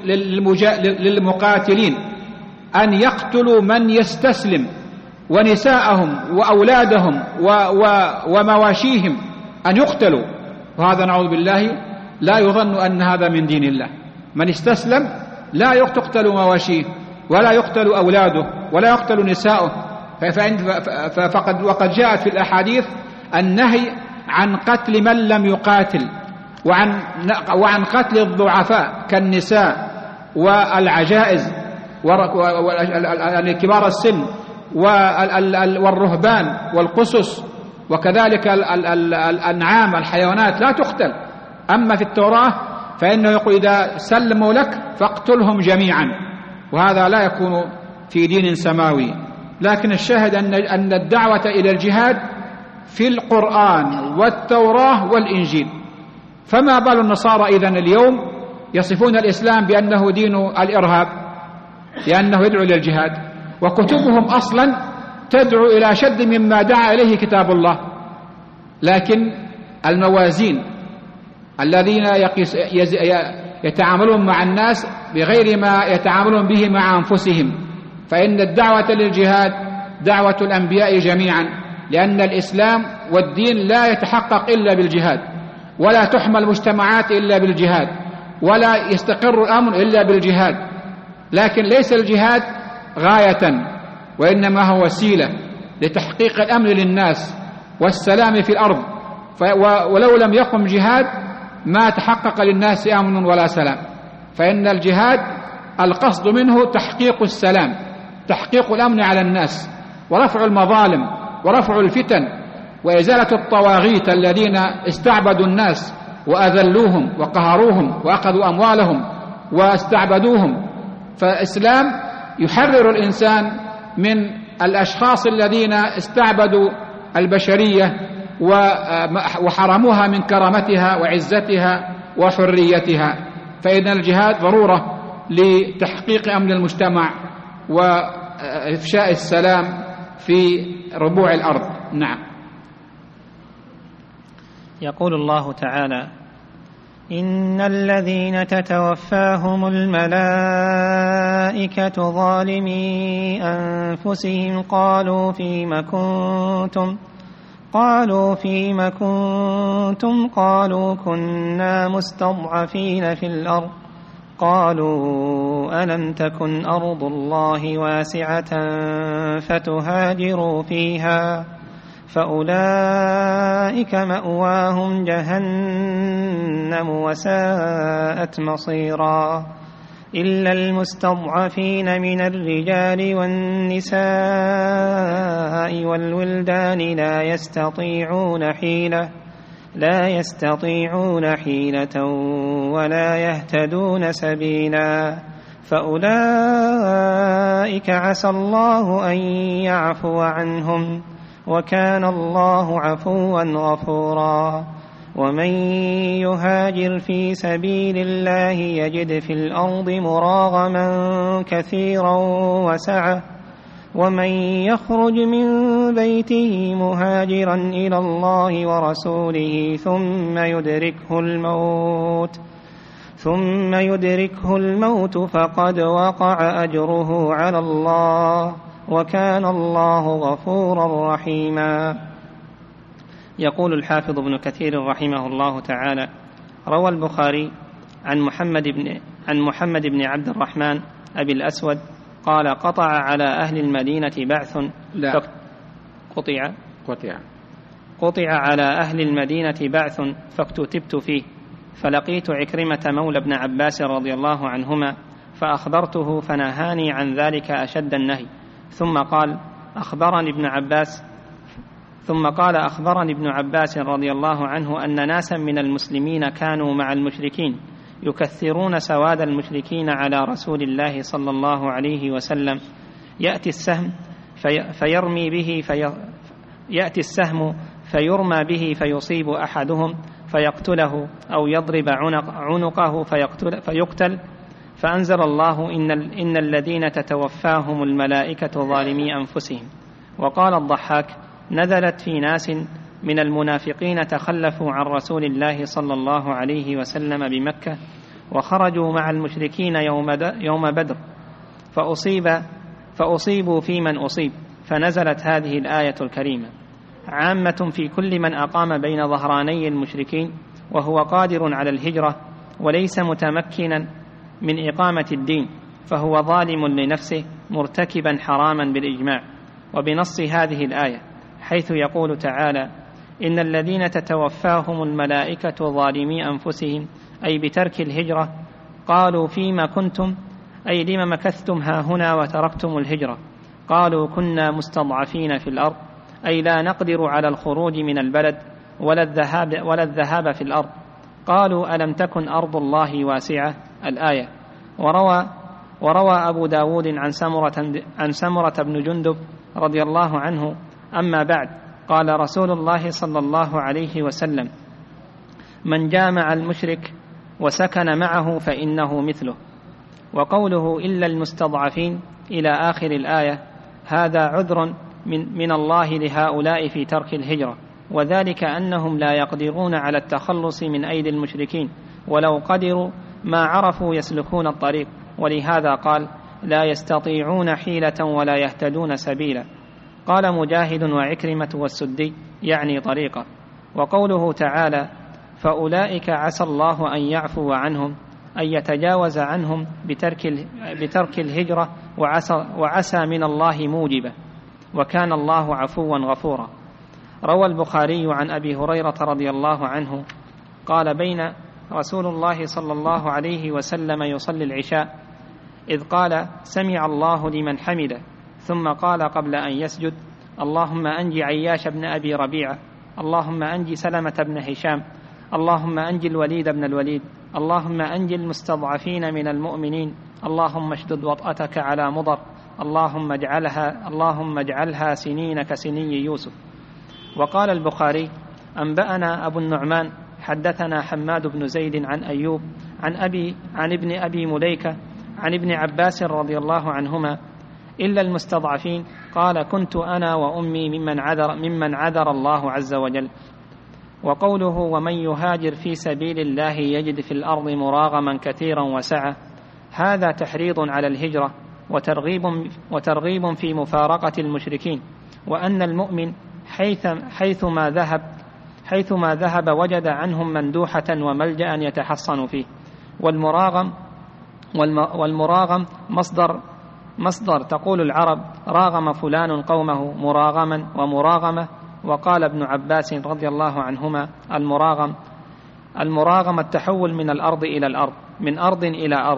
للمقاتلين أن يقتلوا من يستسلم، ونساءهم وأولادهم ومواشيهم أن يقتلوا، وهذا نعوذ بالله لا يظن أن هذا من دين الله. من استسلم لا تقتل مواشيه ولا يقتل أولاده ولا يقتل نساؤه، وقد جاءت في الأحاديث النهي عن قتل من لم يقاتل، وعن قتل الضعفاء كالنساء والعجائز وكبار السن والرهبان والقسس، وكذلك الأنعام الحيوانات لا تقتل. أما في التوراة فإنه يقول إذا سلموا لك فاقتلهم جميعا، وهذا لا يكون في دين سماوي. لكن الشاهد أن الدعوة إلى الجهاد في القرآن والتوراة والإنجيل. فما بال النصارى إذن اليوم يصفون الإسلام بأنه دين الإرهاب، لأنه يدعو إلى الجهاد، وكتبهم أصلا تدعو إلى شد مما دعا إليه كتاب الله. لكن الموازين الذين يتعاملون مع الناس بغير ما يتعاملون به مع أنفسهم، فإن الدعوة للجهاد دعوة الأنبياء جميعا، لأن الإسلام والدين لا يتحقق إلا بالجهاد، ولا تحمى المجتمعات إلا بالجهاد، ولا يستقر الأمر إلا بالجهاد. لكن ليس الجهاد غاية، وإنما هو وسيلة لتحقيق الأمن للناس والسلام في الأرض. ولو لم يقم جهاد ما تحقق للناس أمن ولا سلام. فإن الجهاد القصد منه تحقيق السلام، تحقيق الأمن على الناس، ورفع المظالم، ورفع الفتن، وإزالة الطواغيت الذين استعبدوا الناس وأذلوهم وقهروهم وأخذوا أموالهم واستعبدوهم. فالإسلام يحرر الإنسان من الأشخاص الذين استعبدوا البشرية وحرموها من كرامتها وعزتها وحريتها. فإن الجهاد ضرورة لتحقيق أمن المجتمع وإفشاء السلام في ربوع الأرض. نعم. يقول الله تعالى: إن الذين تتوفاهم الملائكة ظالمي أنفسهم قالوا فيم كنتم قالوا كنا مستضعفين في الأرض قالوا ألم تكن أرض الله واسعة فتهاجروا فيها فأولئك مأواهم جهنم وساءت مصيرا إلا المستضعفين من الرجال والنساء والولدان لا يستطيعون حيلة ولا يهتدون سبيلا فأولئك عسى الله أن يعفو عنهم وكان الله عفوا غفورا ومن يهاجر في سبيل الله يجد في الأرض مراغما كثيرا وسعة ومن يخرج من بيته مهاجرا إلى الله ورسوله ثم يدركه الموت فقد وقع أجره على الله وكان الله غفورا رحيما. يقول الحافظ ابن كثير رحمه الله تعالى: روى البخاري عن محمد بن عبد الرحمن أبي الأسود قال: قطع على أهل المدينة بعث قطع على أهل المدينة بعث فاكتتبت فيه فلقيت عكرمة مولى ابن عباس رضي الله عنهما فأخبرته فنهاني عن ذلك أشد النهي ثم قال أخبرني ابن عباس رضي الله عنه أن ناسا من المسلمين كانوا مع المشركين يكثرون سواد المشركين على رسول الله صلى الله عليه وسلم يأتي السهم فيرمى به فيصيب أحدهم فيقتله أو يضرب عنقه فيقتل فأنزل الله إن الذين تتوفاهم الملائكة ظالمي أنفسهم. وقال الضحاك: نزلت في ناس من المنافقين تخلفوا عن رسول الله صلى الله عليه وسلم بمكة وخرجوا مع المشركين يوم بدر فأصيبوا في من أصيب فنزلت هذه الآية الكريمة عامة في كل من أقام بين ظهراني المشركين وهو قادر على الهجرة وليس متمكنا من إقامة الدين فهو ظالم لنفسه مرتكبا حراما بالإجماع. وبنص هذه الآية حيث يقول تعالى: إن الذين تتوفاهم الملائكة ظالمي أنفسهم أي بترك الهجرة قالوا فيما كنتم أي لم مكثتم هاهنا وتركتم الهجرة قالوا كنا مستضعفين في الأرض أي لا نقدر على الخروج من البلد ولا الذهاب في الأرض قالوا ألم تكن أرض الله واسعة الآية. وروى أبو داود عن سمرة بن جندب رضي الله عنه أما بعد قال رسول الله صلى الله عليه وسلم من جامع المشرك وسكن معه فإنه مثله. وقوله إلا المستضعفين إلى آخر الآية هذا عذر من الله لهؤلاء في ترك الهجرة، وذلك أنهم لا يقدرون على التخلص من أيدي المشركين، ولو قدروا ما عرفوا يسلكون الطريق، ولهذا قال لا يستطيعون حيلة ولا يهتدون سبيلا. قال مجاهد وعكرمة والسدي يعني طريقة. وقوله تعالى فأولئك عسى الله أن يعفو عنهم أن يتجاوز عنهم بترك الهجرة وعسى من الله موجبة، وكان الله عفوا غفورا. روى البخاري عن أبي هريرة رضي الله عنه قال بين رسول الله صلى الله عليه وسلم يصلي العشاء إذ قال سمع الله لمن حمده، ثم قال قبل أن يسجد اللهم أنجي عياش بن أبي ربيعة، اللهم أنجي سلمة بن هشام، اللهم أنجي الوليد بن الوليد، اللهم أنجي المستضعفين من المؤمنين، اللهم اشدد وطأتك على مضر، اللهم اجعلها سنين كسني يوسف. وقال البخاري أنبأنا أبو النعمان حدثنا حماد بن زيد عن أيوب عن ابن أبي مليكة عن ابن عباس رضي الله عنهما إلا المستضعفين قال كنت أنا وأمي ممن عذر الله عز وجل. وقوله ومن يهاجر في سبيل الله يجد في الأرض مراغما كثيرا وسعة هذا تحريض على الهجرة وترغيب في مفارقة المشركين، وأن المؤمن حيثما ذهب وجد عنهم مندوحة وملجأ يتحصن فيه. والمراغم مصدر تقول العرب راغم فلان قومه مراغما ومراغمة. وقال ابن عباس رضي الله عنهما المراغم التحول من الأرض إلى الأرض، من أرض إلى أرض.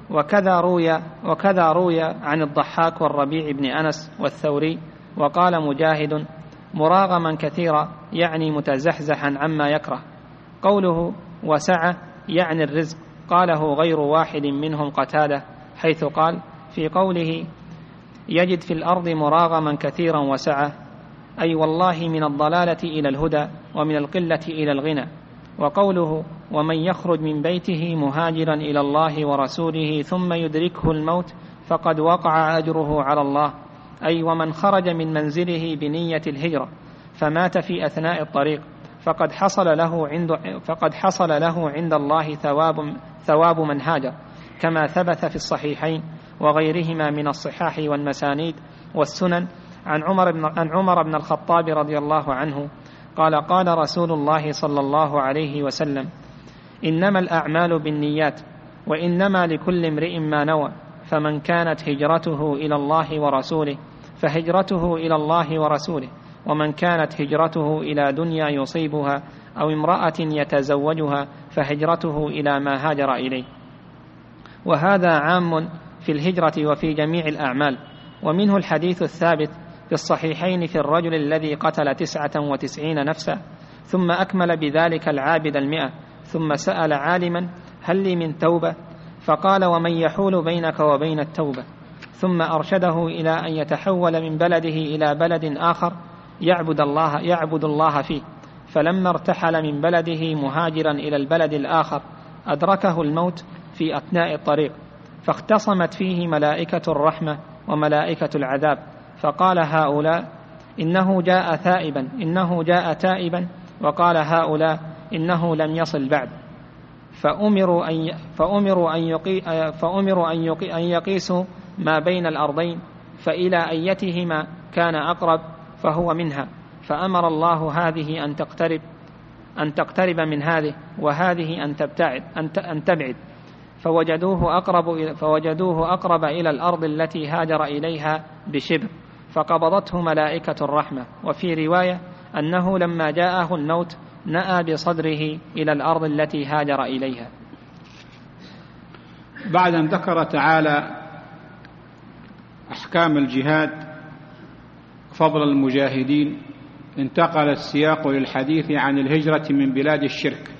وكذا روي عن الضحاك والربيع بن أنس والثوري. وقال مجاهد مراغما كثيرا يعني متزحزحا عما يكره. قوله وسعة يعني الرزق قاله غير واحد منهم قتادة حيث قال في قوله يجد في الأرض مراغما كثيرا وسعة أي والله من الضلالة إلى الهدى ومن القلة إلى الغنى. وقوله ومن يخرج من بيته مهاجرا إلى الله ورسوله ثم يدركه الموت فقد وقع أجره على الله أي ومن خرج من منزله بنية الهجرة فمات في أثناء الطريق فقد حصل له عند الله ثواب من هاجر، كما ثبت في الصحيحين وغيرهما من الصحاح والمسانيد والسنن عن عمر بن الخطاب رضي الله عنه قال رسول الله صلى الله عليه وسلم إنما الأعمال بالنيات وإنما لكل امرئ ما نوى، فمن كانت هجرته إلى الله ورسوله فهجرته إلى الله ورسوله، ومن كانت هجرته إلى دنيا يصيبها أو امرأة يتزوجها فهجرته إلى ما هاجر إليه. وهذا عام في الهجرة وفي جميع الأعمال. ومنه الحديث الثابت في الصحيحين في الرجل الذي قتل 99 نفسا ثم أكمل بذلك العابد 100 ثم سأل عالما هل لي من توبة فقال ومن يحول بينك وبين التوبة، ثم أرشده إلى أن يتحول من بلده إلى بلد آخر يعبد الله فيه. فلما ارتحل من بلده مهاجرا إلى البلد الآخر أدركه الموت في أثناء الطريق، فاختصمت فيه ملائكة الرحمة وملائكة العذاب، فقال هؤلاء إنه جاء تائبا، وقال هؤلاء إنه لم يصل بعد. فأمروا أن يقيسوا ما بين الأرضين فإلى أيتهما كان أقرب فهو منها، فأمر الله هذه أن تقترب من هذه وهذه أن تبعد، فوجدوه أقرب إلى الأرض التي هاجر إليها بشبر، فقبضته ملائكة الرحمة. وفي رواية أنه لما جاءه الموت نأى بصدره إلى الأرض التي هاجر إليها. بعد أن ذكر تعالى أحكام الجهاد فضل المجاهدين، انتقل السياق للحديث عن الهجرة من بلاد الشرك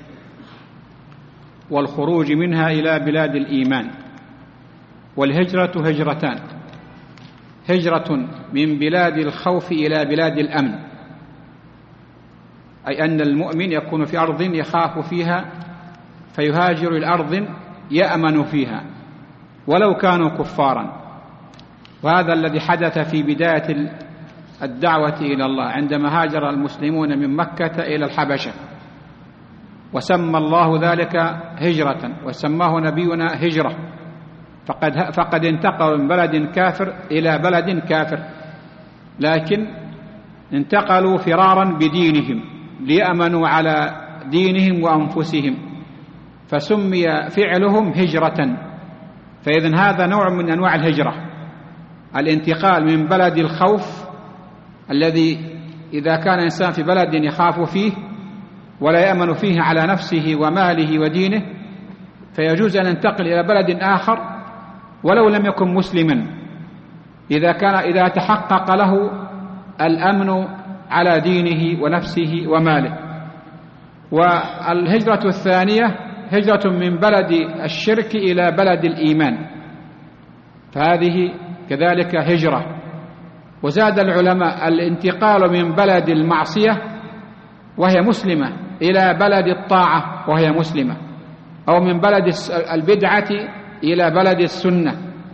والخروج منها إلى بلاد الإيمان. والهجرة هجرتان: هجرة من بلاد الخوف إلى بلاد الأمن، أي أن المؤمن يكون في أرض يخاف فيها فيهاجر إلى أرض يأمن فيها ولو كانوا كفارا. وهذا الذي حدث في بداية الدعوة إلى الله عندما هاجر المسلمون من مكة إلى الحبشة، وسمى الله ذلك هجرة وسماه نبينا هجرة، فقد انتقلوا من بلد كافر إلى بلد كافر، لكن انتقلوا فرارا بدينهم ليأمنوا على دينهم وأنفسهم، فسمي فعلهم هجرة. فإذن هذا نوع من أنواع الهجرة، الانتقال من بلد الخوف الذي إذا كان الإنسان في بلد يخاف فيه ولا يأمن فيه على نفسه وماله ودينه، فيجوز أن ينتقل إلى بلد آخر ولو لم يكن مسلما إذا تحقق له الأمن على دينه ونفسه وماله. والهجرة الثانية هجرة من بلد الشرك إلى بلد الإيمان، فهذه كذلك هجرة. وزاد العلماء الانتقال من بلد المعصية وهي مسلمة إلى بلد الطاعة وهي مسلمة، أو من بلد البدعة إلى بلد السنة،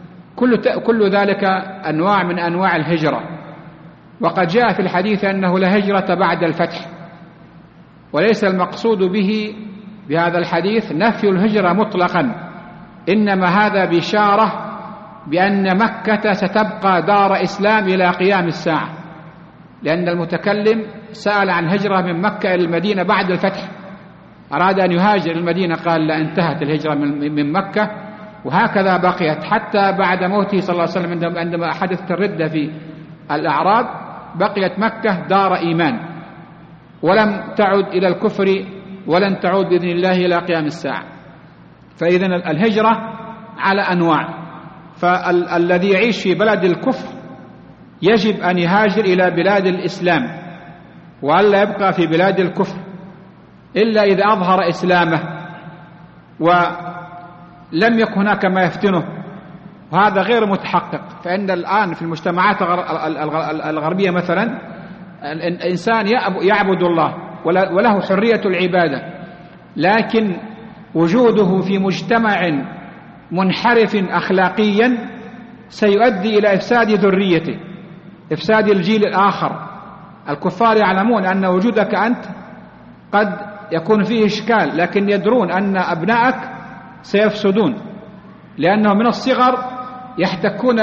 كل ذلك أنواع من أنواع الهجرة. وقد جاء في الحديث أنه لا هجرة بعد الفتح، وليس المقصود به بهذا الحديث نفي الهجرة مطلقا، إنما هذا بشارة بأن مكة ستبقى دار إسلام إلى قيام الساعة، لأن المتكلم سأل عن هجرة من مكة إلى المدينة بعد الفتح، أراد أن يهاجر المدينة قال لا، انتهت الهجرة من مكة، وهكذا بقيت حتى بعد موته صلى الله عليه وسلم عندما حدثت الردة في الأعراب، بقيت مكة دار إيمان ولم تعد إلى الكفر ولن تعود بإذن الله إلى قيام الساعة. فإذن الهجرة على أنواع، فالذي يعيش في بلد الكفر يجب أن يهاجر إلى بلاد الإسلام وألا يبقى في بلاد الكفر إلا إذا أظهر إسلامه ولم يكن هناك ما يفتنه، وهذا غير متحقق. فإن الآن في المجتمعات الغربية مثلا الإنسان يعبد الله وله حرية العبادة، لكن وجوده في مجتمع منحرف أخلاقيا سيؤدي إلى إفساد ذريته، إفساد الجيل الآخر. الكفار يعلمون أن وجودك أنت قد يكون فيه إشكال، لكن يدرون أن أبنائك سيفسدون، لأنهم من الصغر يحتكون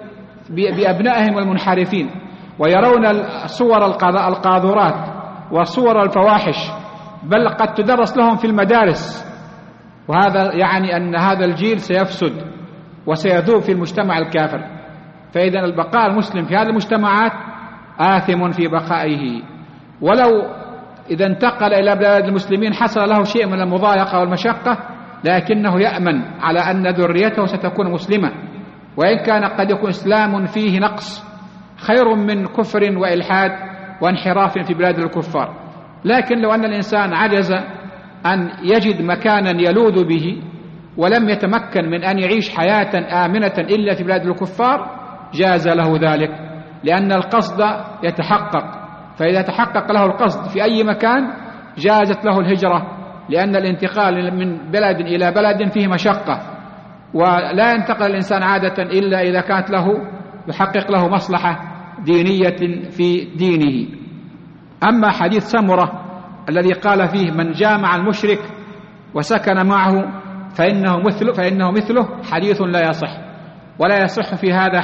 بأبنائهم المنحرفين ويرون الصور القاذورات وصور الفواحش، بل قد تدرس لهم في المدارس، وهذا يعني أن هذا الجيل سيفسد وسيذوب في المجتمع الكافر. فإذا البقاء المسلم في هذه المجتمعات آثم في بقائه، ولو إذا انتقل إلى بلاد المسلمين حصل له شيء من المضايقة والمشقة، لكنه يأمن على أن ذريته ستكون مسلمة، وإن كان قد يكون إسلام فيه نقص خير من كفر وإلحاد وانحراف في بلاد الكفار. لكن لو أن الإنسان عجز أن يجد مكانا يلوذ به ولم يتمكن من أن يعيش حياة آمنة إلا في بلاد الكفار جاز له ذلك، لأن القصد يتحقق، فإذا تحقق له القصد في أي مكان جازت له الهجرة، لأن الانتقال من بلد إلى بلد فيه مشقة، ولا ينتقل الإنسان عادة إلا إذا كانت يحقق له مصلحة دينية في دينه. أما حديث سمرة الذي قال فيه من جامع المشرك وسكن معه فإنه مثله حديث لا يصح، ولا يصح في هذا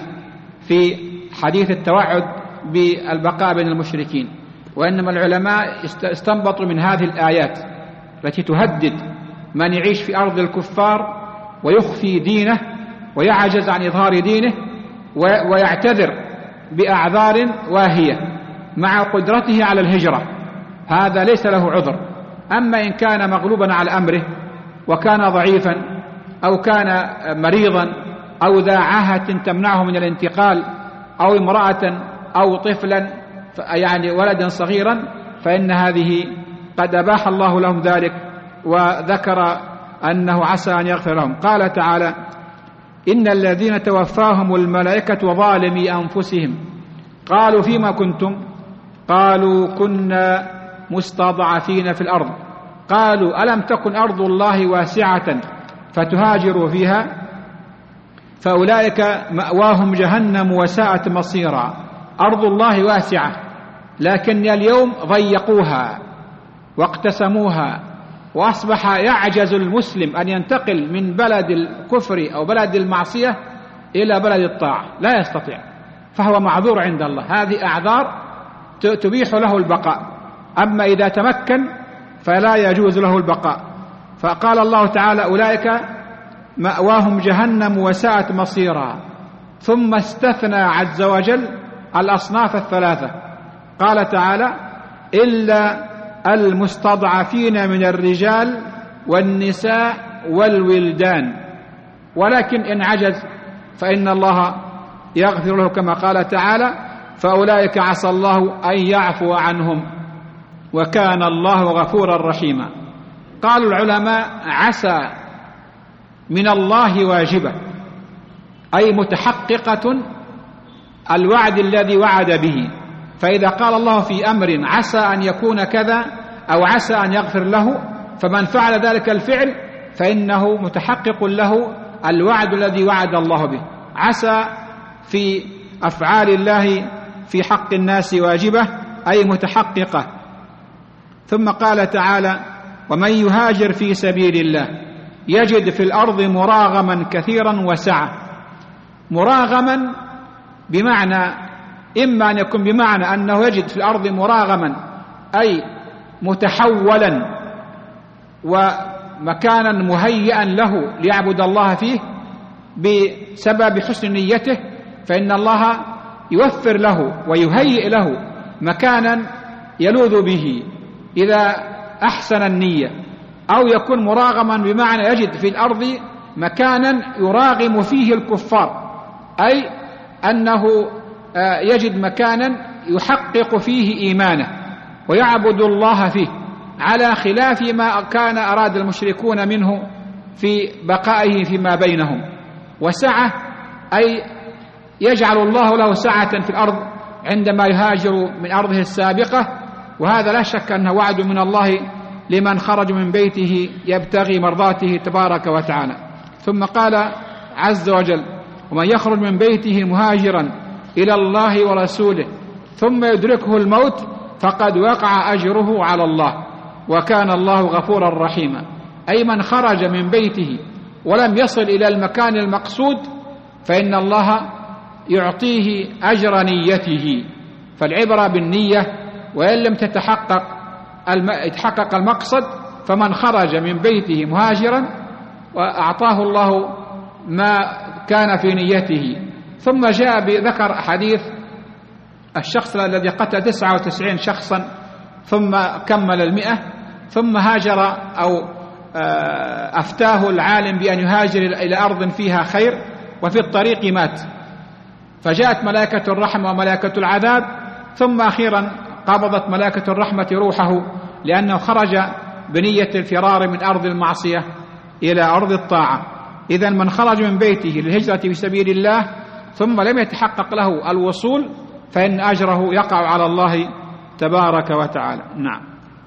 في حديث التوعد بالبقاء بين المشركين، وإنما العلماء استنبطوا من هذه الآيات التي تهدد من يعيش في أرض الكفار ويخفي دينه ويعجز عن إظهار دينه ويعتذر بأعذار واهية، مع قدرته على الهجرة هذا ليس له عذر. أما إن كان مغلوبا على أمره وكان ضعيفا أو كان مريضا أو ذا عاهة تمنعه من الانتقال أو امرأة أو طفلا يعني ولدا صغيرا فإن هذه قد أباح الله لهم ذلك وذكر أنه عسى أن يغفر لهم. قال تعالى: إن الذين توفاهم الملائكة ظالمي أنفسهم قالوا فيما كنتم قالوا كنا مستضعفين في الأرض قالوا ألم تكن أرض الله واسعة فتهاجروا فيها فأولئك مأواهم جهنم وساءت مصيرا. أرض الله واسعة لكن اليوم ضيقوها واقتسموها وأصبح يعجز المسلم أن ينتقل من بلد الكفر أو بلد المعصية إلى بلد الطاعة، لا يستطيع، فهو معذور عند الله. هذه أعذار تبيح له البقاء، أما إذا تمكن فلا يجوز له البقاء. فقال الله تعالى: أولئك مأواهم جهنم وساءت مصيرا. ثم استثنى عز وجل الأصناف الثلاثة، قال تعالى: إلا المستضعفين من الرجال والنساء والولدان، ولكن إن عجز فإن الله يغفر له كما قال تعالى: فأولئك عسى الله أن يعفو عنهم وكان الله غفورا رحيما. قال العلماء: عسى من الله واجبة، أي متحققة الوعد الذي وعد به. فإذا قال الله في أمر عسى أن يكون كذا أو عسى أن يغفر له، فمن فعل ذلك الفعل فإنه متحقق له الوعد الذي وعد الله به. عسى في أفعال الله في حق الناس واجبة، أي متحققة. ثم قال تعالى: ومن يهاجر في سبيل الله يجد في الأرض مراغما كثيرا وسعة. مراغما بمعنى إما أن يكون بمعنى أنه يجد في الأرض مراغما أي متحولا ومكانا مهيئا له ليعبد الله فيه بسبب حسن نيته، فإن الله يوفر له ويهيئ له مكانا يلوذ به إذا أحسن النية. أو يكون مراغما بمعنى يجد في الأرض مكانا يراغم فيه الكفار، أي أنه يجد مكانا يحقق فيه إيمانه ويعبد الله فيه على خلاف ما كان أراد المشركون منه في بقائه فيما بينهم. وسعة أي يجعل الله له سعة في الأرض عندما يهاجر من أرضه السابقة، وهذا لا شك أنه وعد من الله لمن خرج من بيته يبتغي مرضاته تبارك وتعالى. ثم قال عز وجل: ومن يخرج من بيته مهاجرا إلى الله ورسوله ثم يدركه الموت فقد وقع أجره على الله وكان الله غفورا رحيما. أي من خرج من بيته ولم يصل إلى المكان المقصود فإن الله يعطيه أجر نيته، فالعبرة بالنية، وإن لم يتحقق المقصد فمن خرج من بيته مهاجرا وأعطاه الله ما كان في نيته. ثم جاء بذكر حديث الشخص الذي قتل 99 شخصا ثم كمل 100 ثم هاجر أو أفتاه العالم بأن يهاجر إلى أرض فيها خير وفي الطريق مات، فجاءت ملائكة الرحمة وملائكة العذاب، ثم أخيرا قبضت ملائكة الرحمة روحه لأنه خرج بنية الفرار من أرض المعصية إلى أرض الطاعة. إذن من خرج من بيته للهجرة في سبيل الله ثم لم يتحقق له الوصول فإن أجره يقع على الله تبارك وتعالى. نعم.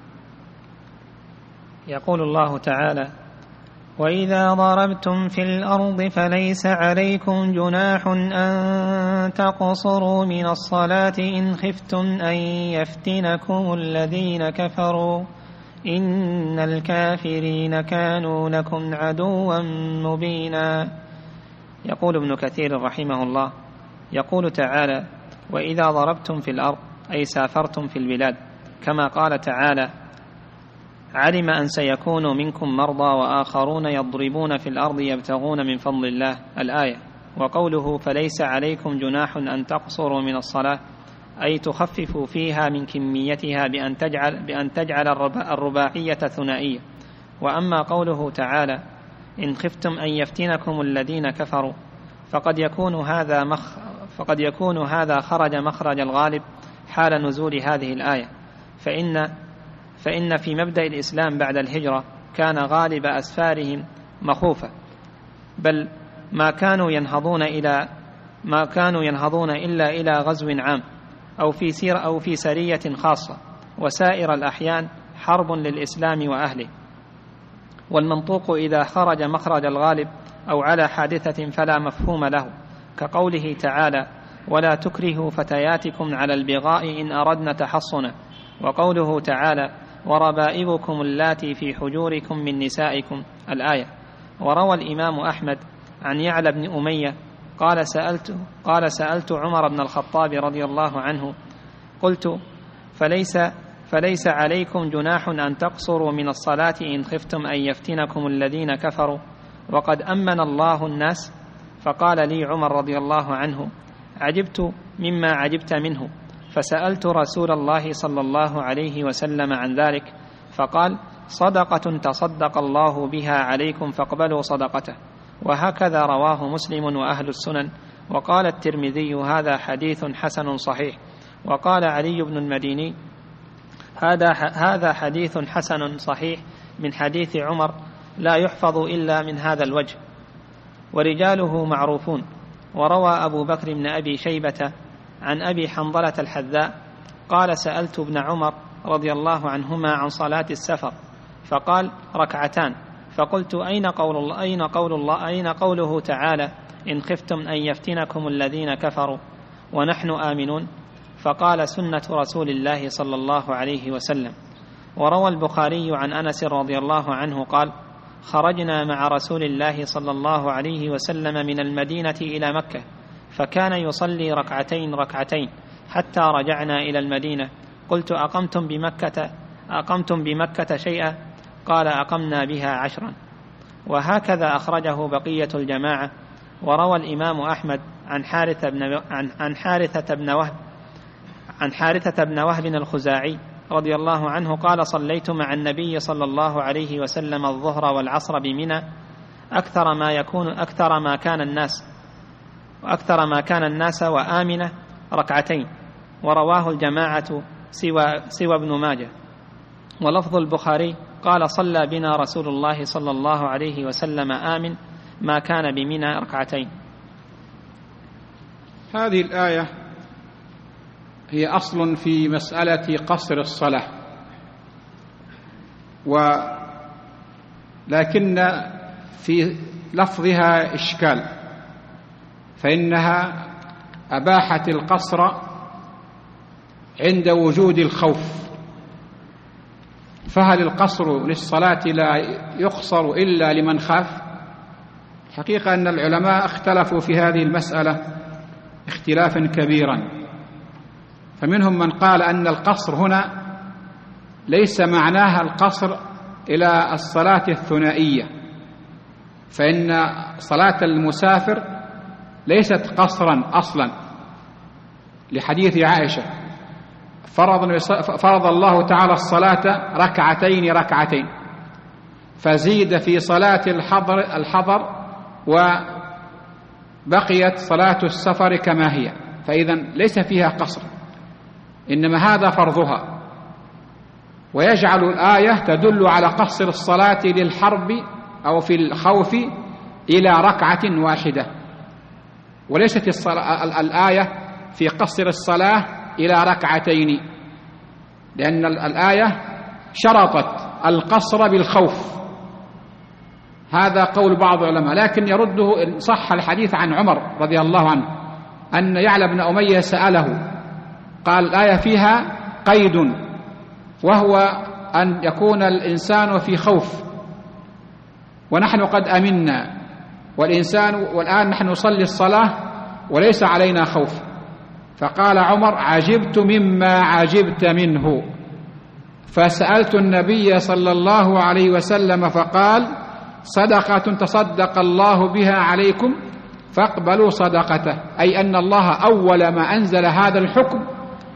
يقول الله تعالى: وإذا ضربتم في الأرض فليس عليكم جناح أن تقصروا من الصلاة إن خفتم أن يفتنكم الذين كفروا إن الكافرين كانوا لكم عدوا مبينا. يقول ابن كثير رحمه الله: يقول تعالى: وإذا ضربتم في الأرض أي سافرتم في البلاد، كما قال تعالى: علم أن سيكون منكم مرضى وآخرون يضربون في الأرض يبتغون من فضل الله، الآية. وقوله فليس عليكم جناح أن تقصروا من الصلاة أي تخفف فيها من كميتها بأن تجعل الرباعية ثنائية. وأما قوله تعالى إن خفتم أن يفتنكم الذين كفروا فقد يكون هذا خرج مخرج الغالب حال نزول هذه الآية، فإن في مبدأ الإسلام بعد الهجرة كان غالب أسفارهم مخوفة، بل ما كانوا ينهضون إلا إلى غزو عام أو في سرية خاصة، وسائر الأحيان حرب للإسلام وأهله. والمنطوق إذا خرج مخرج الغالب أو على حادثة فلا مفهوم له، كقوله تعالى ولا تكرهوا فتياتكم على البغاء إن أردنا تحصنا، وقوله تعالى وربائبكم اللاتي في حجوركم من نسائكم الآية. وروى الإمام أحمد عن يعلى بن أمية قال سألت عمر بن الخطاب رضي الله عنه قلت فليس عليكم جناح أن تقصروا من الصلاة إن خفتم أن يفتنكم الذين كفروا وقد أمن الله الناس؟ فقال لي عمر رضي الله عنه عجبت مما عجبت منه، فسألت رسول الله صلى الله عليه وسلم عن ذلك فقال صدقة تصدق الله بها عليكم فاقبلوا صدقته. وهكذا رواه مسلم وأهل السنن. وقال الترمذي هذا حديث حسن صحيح. وقال علي بن المديني هذا حديث حسن صحيح من حديث عمر لا يحفظ إلا من هذا الوجه، ورجاله معروفون. وروى أبو بكر بن أبي شيبة عن أبي حنظلة الحذاء قال سألت ابن عمر رضي الله عنهما عن صلاة السفر فقال ركعتان، فقلت أين قوله تعالى إن خفتم أن يفتنكم الذين كفروا ونحن آمنون؟ فقال سنة رسول الله صلى الله عليه وسلم. وروى البخاري عن أنس رضي الله عنه قال خرجنا مع رسول الله صلى الله عليه وسلم من المدينة إلى مكة فكان يصلي ركعتين حتى رجعنا إلى المدينة. قلت أقمتم بمكة شيئا؟ قال أقمنا بها 10. وهكذا أخرجه بقية الجماعة. وروى الإمام أحمد عن حارثة بن وهب الخزاعي رضي الله عنه قال صليت مع النبي صلى الله عليه وسلم الظهر والعصر بمنى أكثر ما كان الناس وآمنة ركعتين. ورواه الجماعة سوى ابن ماجه. ولفظ البخاري قال صلى بنا رسول الله صلى الله عليه وسلم آمن ما كان بمنى ركعتين. هذه الآية هي أصل في مسألة قصر الصلاة، ولكن في لفظها إشكال، فإنها أباحت القصر عند وجود الخوف، فهل القصر للصلاة لا يقصر إلا لمن خاف؟ حقيقة أن العلماء اختلفوا في هذه المسألة اختلافا كبيرا، فمنهم من قال أن القصر هنا ليس معناها القصر إلى الصلاة الثنائية، فإن صلاة المسافر ليست قصرا أصلا، لحديث عائشة فرض الله تعالى الصلاة ركعتين فزيد في صلاة الحضر وبقيت صلاة السفر كما هي، فإذن ليس فيها قصر، إنما هذا فرضها. ويجعل الآية تدل على قصر الصلاة للحرب أو في الخوف إلى ركعة واحدة، وليست الآية في قصر الصلاة إلى ركعتين، لأن الآية شرطت القصر بالخوف. هذا قول بعض العلماء، لكن يرده إن صح الحديث عن عمر رضي الله عنه أن يعلى بن أمية سأله قال الآية فيها قيد، وهو أن يكون الإنسان في خوف، ونحن قد أمنا والآن نحن نصلي الصلاة وليس علينا خوف. فقال عمر عجبت مما عجبت منه، فسألت النبي صلى الله عليه وسلم فقال صدقة تصدق الله بها عليكم فاقبلوا صدقته، أي أن الله أول ما أنزل هذا الحكم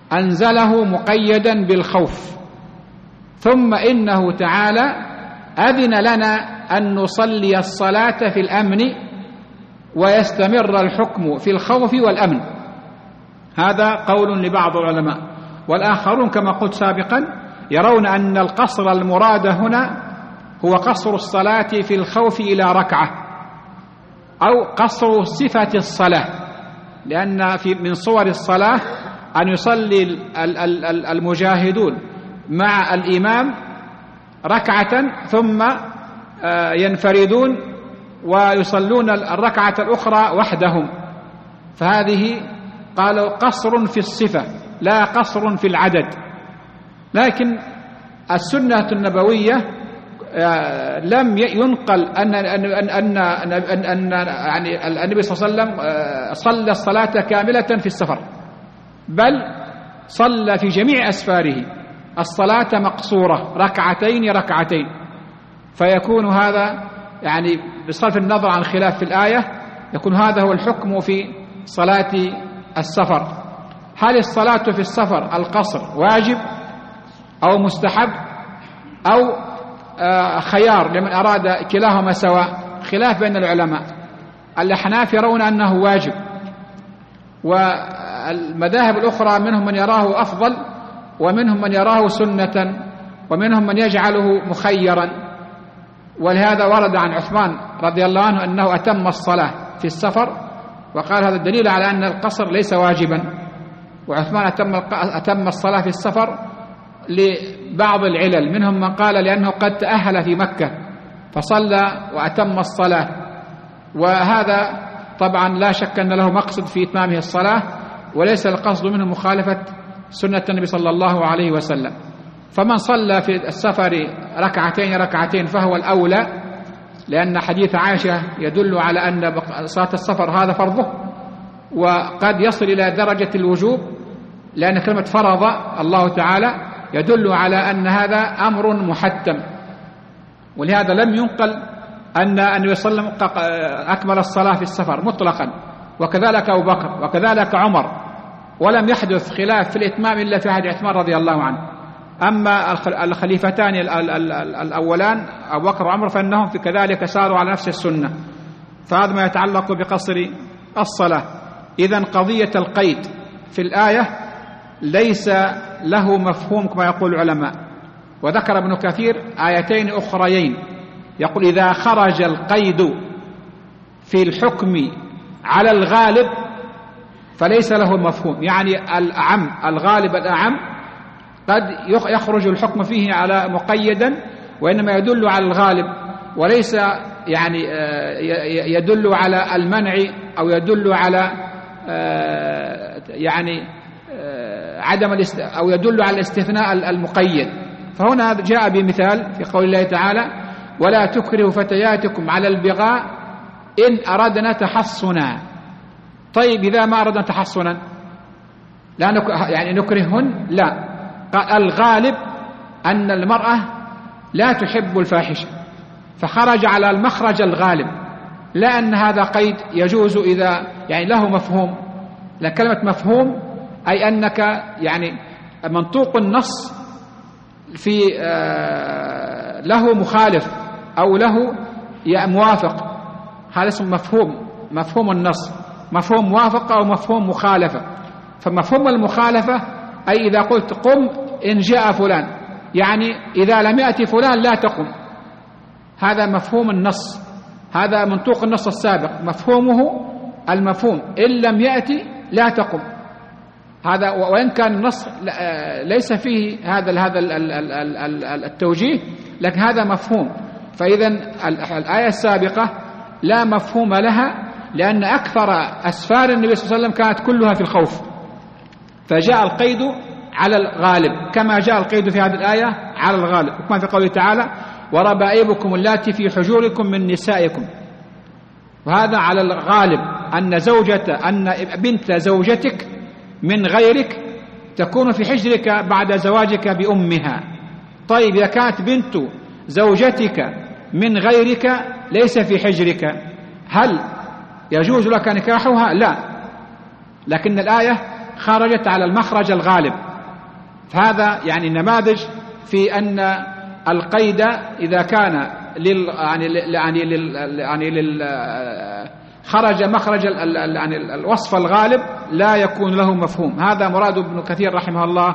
أنزله مقيدا بالخوف، ثم إنه تعالى أذن لنا أن نصلي الصلاة في الأمن ويستمر الحكم في الخوف والأمن. هذا قول لبعض العلماء، والآخرون كما قلت سابقا يرون أن القصر المراد هنا هو قصر الصلاة في الخوف إلى ركعة، أو قصر صفة الصلاة، لأن من صور الصلاة أن يصلي المجاهدون مع الإمام ركعة ثم ينفردون ويصلون الركعة الأخرى وحدهم، فهذه قالوا قصر في الصفة لا قصر في العدد. لكن السنة النبوية لم ينقل أن يعني النبي صلى الله عليه وسلم صلى الصلاة كاملة في السفر، بل صلى في جميع أسفاره الصلاة مقصورة ركعتين ركعتين، فيكون هذا يعني بصرف النظر عن خلاف في الآية يكون هذا هو الحكم في صلاة السفر. هل الصلاة في السفر القصر واجب أو مستحب أو خيار لمن أراد كلاهما سواء؟ خلاف بين العلماء. الأحناف يرون أنه واجب، والمذاهب الأخرى منهم من يراه أفضل، ومنهم من يراه سنة، ومنهم من يجعله مخيرا. ولهذا ورد عن عثمان رضي الله عنه أنه أتم الصلاة في السفر، وقال هذا الدليل على أن القصر ليس واجبا. وعثمان أتم الصلاة في السفر لبعض العلل، منهم من قال لأنه قد تأهل في مكة فصلى وأتم الصلاة، وهذا طبعا لا شك أن له مقصد في إتمامه الصلاة، وليس القصد منه مخالفة سنة النبي صلى الله عليه وسلم. فمن صلى في السفر ركعتين ركعتين فهو الأولى، لأن حديث عائشة يدل على أن صلاة السفر هذا فرضه، وقد يصل إلى درجة الوجوب، لأن كلمة فرض الله تعالى يدل على أن هذا أمر محتم. ولهذا لم ينقل أن النبي صلى الله عليه وسلم أكمل الصلاة في السفر مطلقا، وكذلك أبو بكر وكذلك عمر، ولم يحدث خلاف في الإتمام إلا في عهد عثمان رضي الله عنه. أما الخليفتان الأولان أبو بكر وعمر فإنهم في كذلك ساروا على نفس السنة. فهذا ما يتعلق بقصر الصلاة. إذن قضية القيد في الآية ليس له مفهوم كما يقول العلماء. وذكر ابن كثير آيتين أخريين يقول إذا خرج القيد في الحكم على الغالب فليس له مفهوم، يعني الأعم الغالب الأعم قد يخرج الحكم فيه على مقيدا، وإنما يدل على الغالب وليس يعني يدل على المنع أو يدل على يعني عدم أو يدل على الاستثناء المقيد. فهنا جاء بمثال في قول الله تعالى ولا تكرهوا فتياتكم على البغاء إن أردنا تحصنا. طيب إذا ما أردنا تحصنا لا يعني نكرههن؟ لا، قال الغالب أن المرأة لا تحب الفاحشة، فخرج على المخرج الغالب، لا أن هذا قيد يجوز إذا يعني له مفهوم. لأن كلمة مفهوم أي أنك يعني منطوق النص في له مخالف أو له موافق، هذا اسمه مفهوم، مفهوم النص، مفهوم موافقة أو مفهوم مخالفة. فمفهوم المخالفة أي إذا قلت قم إن جاء فلان، يعني إذا لم يأتي فلان لا تقم، هذا مفهوم النص، هذا منطوق النص السابق، مفهومه المفهوم إن لم يأتي لا تقم. هذا وإن كان النص ليس فيه هذا التوجيه، لكن هذا مفهوم. فإذا الآية السابقة لا مفهوم لها، لأن أكثر أسفار النبي صلى الله عليه وسلم كانت كلها في الخوف، فجاء القيد على الغالب كما جاء القيد في هذه الآية على الغالب، كما في قوله تعالى وربائبكم اللاتي في حجوركم من نسائكم. وهذا على الغالب أن بنت زوجتك من غيرك تكون في حجرك بعد زواجك بأمها. طيب إذا كانت بنت زوجتك من غيرك ليس في حجرك، هل يجوز لك نكاحها؟ لا، لكن الآية خرجت على المخرج الغالب. فهذا يعني نماذج في أن القيد إذا كان خرج مخرج الوصف الغالب لا يكون له مفهوم. هذا مراد ابن كثير رحمه الله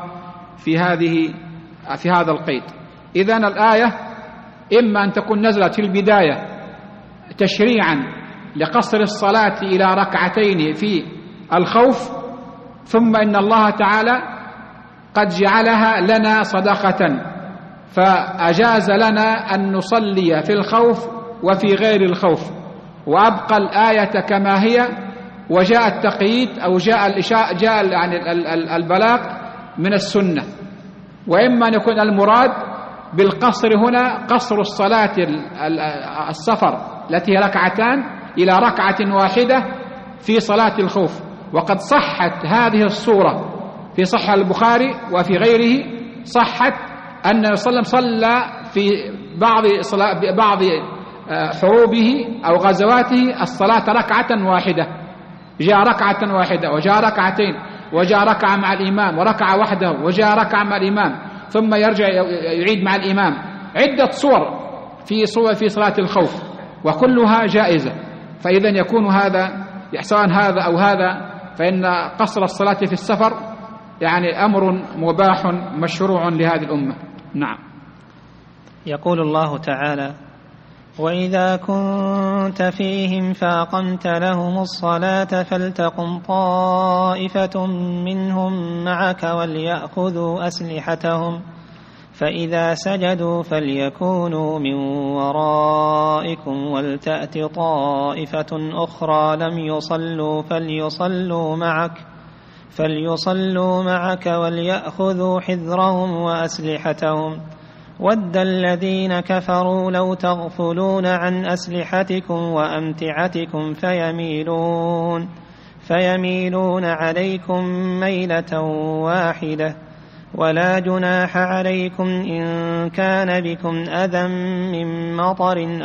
في هذا القيد. إذن الآية إما أن تكون نزلت في البداية تشريعا لقصر الصلاة إلى ركعتين في الخوف، ثم إن الله تعالى قد جعلها لنا صدقة فأجاز لنا أن نصلي في الخوف وفي غير الخوف، وأبقى الآية كما هي، وجاء التقييد أو جاء يعني البلاغ من السنة. وإما أن يكون المراد بالقصر هنا قصر الصلاة السفر التي هي ركعتان إلى ركعة واحدة في صلاة الخوف. وقد صحت هذه الصورة في صحيح البخاري وفي غيره، صحت أن النبي صلى الله عليه وسلم صلى في بعض حروبه أو غزواته الصلاة ركعة واحدة، جاء ركعة واحدة وجاء ركعتين وجاء ركعة مع الإمام وركعة وحده وجاء ركعة مع الإمام ثم يرجع يعيد مع الإمام. عدة صور في صلاة الخوف وكلها جائزة. فإذا يكون هذا سواء هذا أو هذا، فإن قصر الصلاة في السفر يعني أمر مباح مشروع لهذه الأمة. نعم. يقول الله تعالى: وإذا كنت فيهم فأقمت لهم الصلاة فلتقم طائفة منهم معك وليأخذوا أسلحتهم فإذا سجدوا فليكونوا من ورائكم ولتأت طائفة أخرى لم يصلوا فليصلوا معك وليأخذوا حذرهم وأسلحتهم ود الذين كفروا لو تغفلون عن أسلحتكم وأمتعتكم فيميلون عليكم ميلة واحدة ولا جناح عليكم إن كان بكم أذى من مطر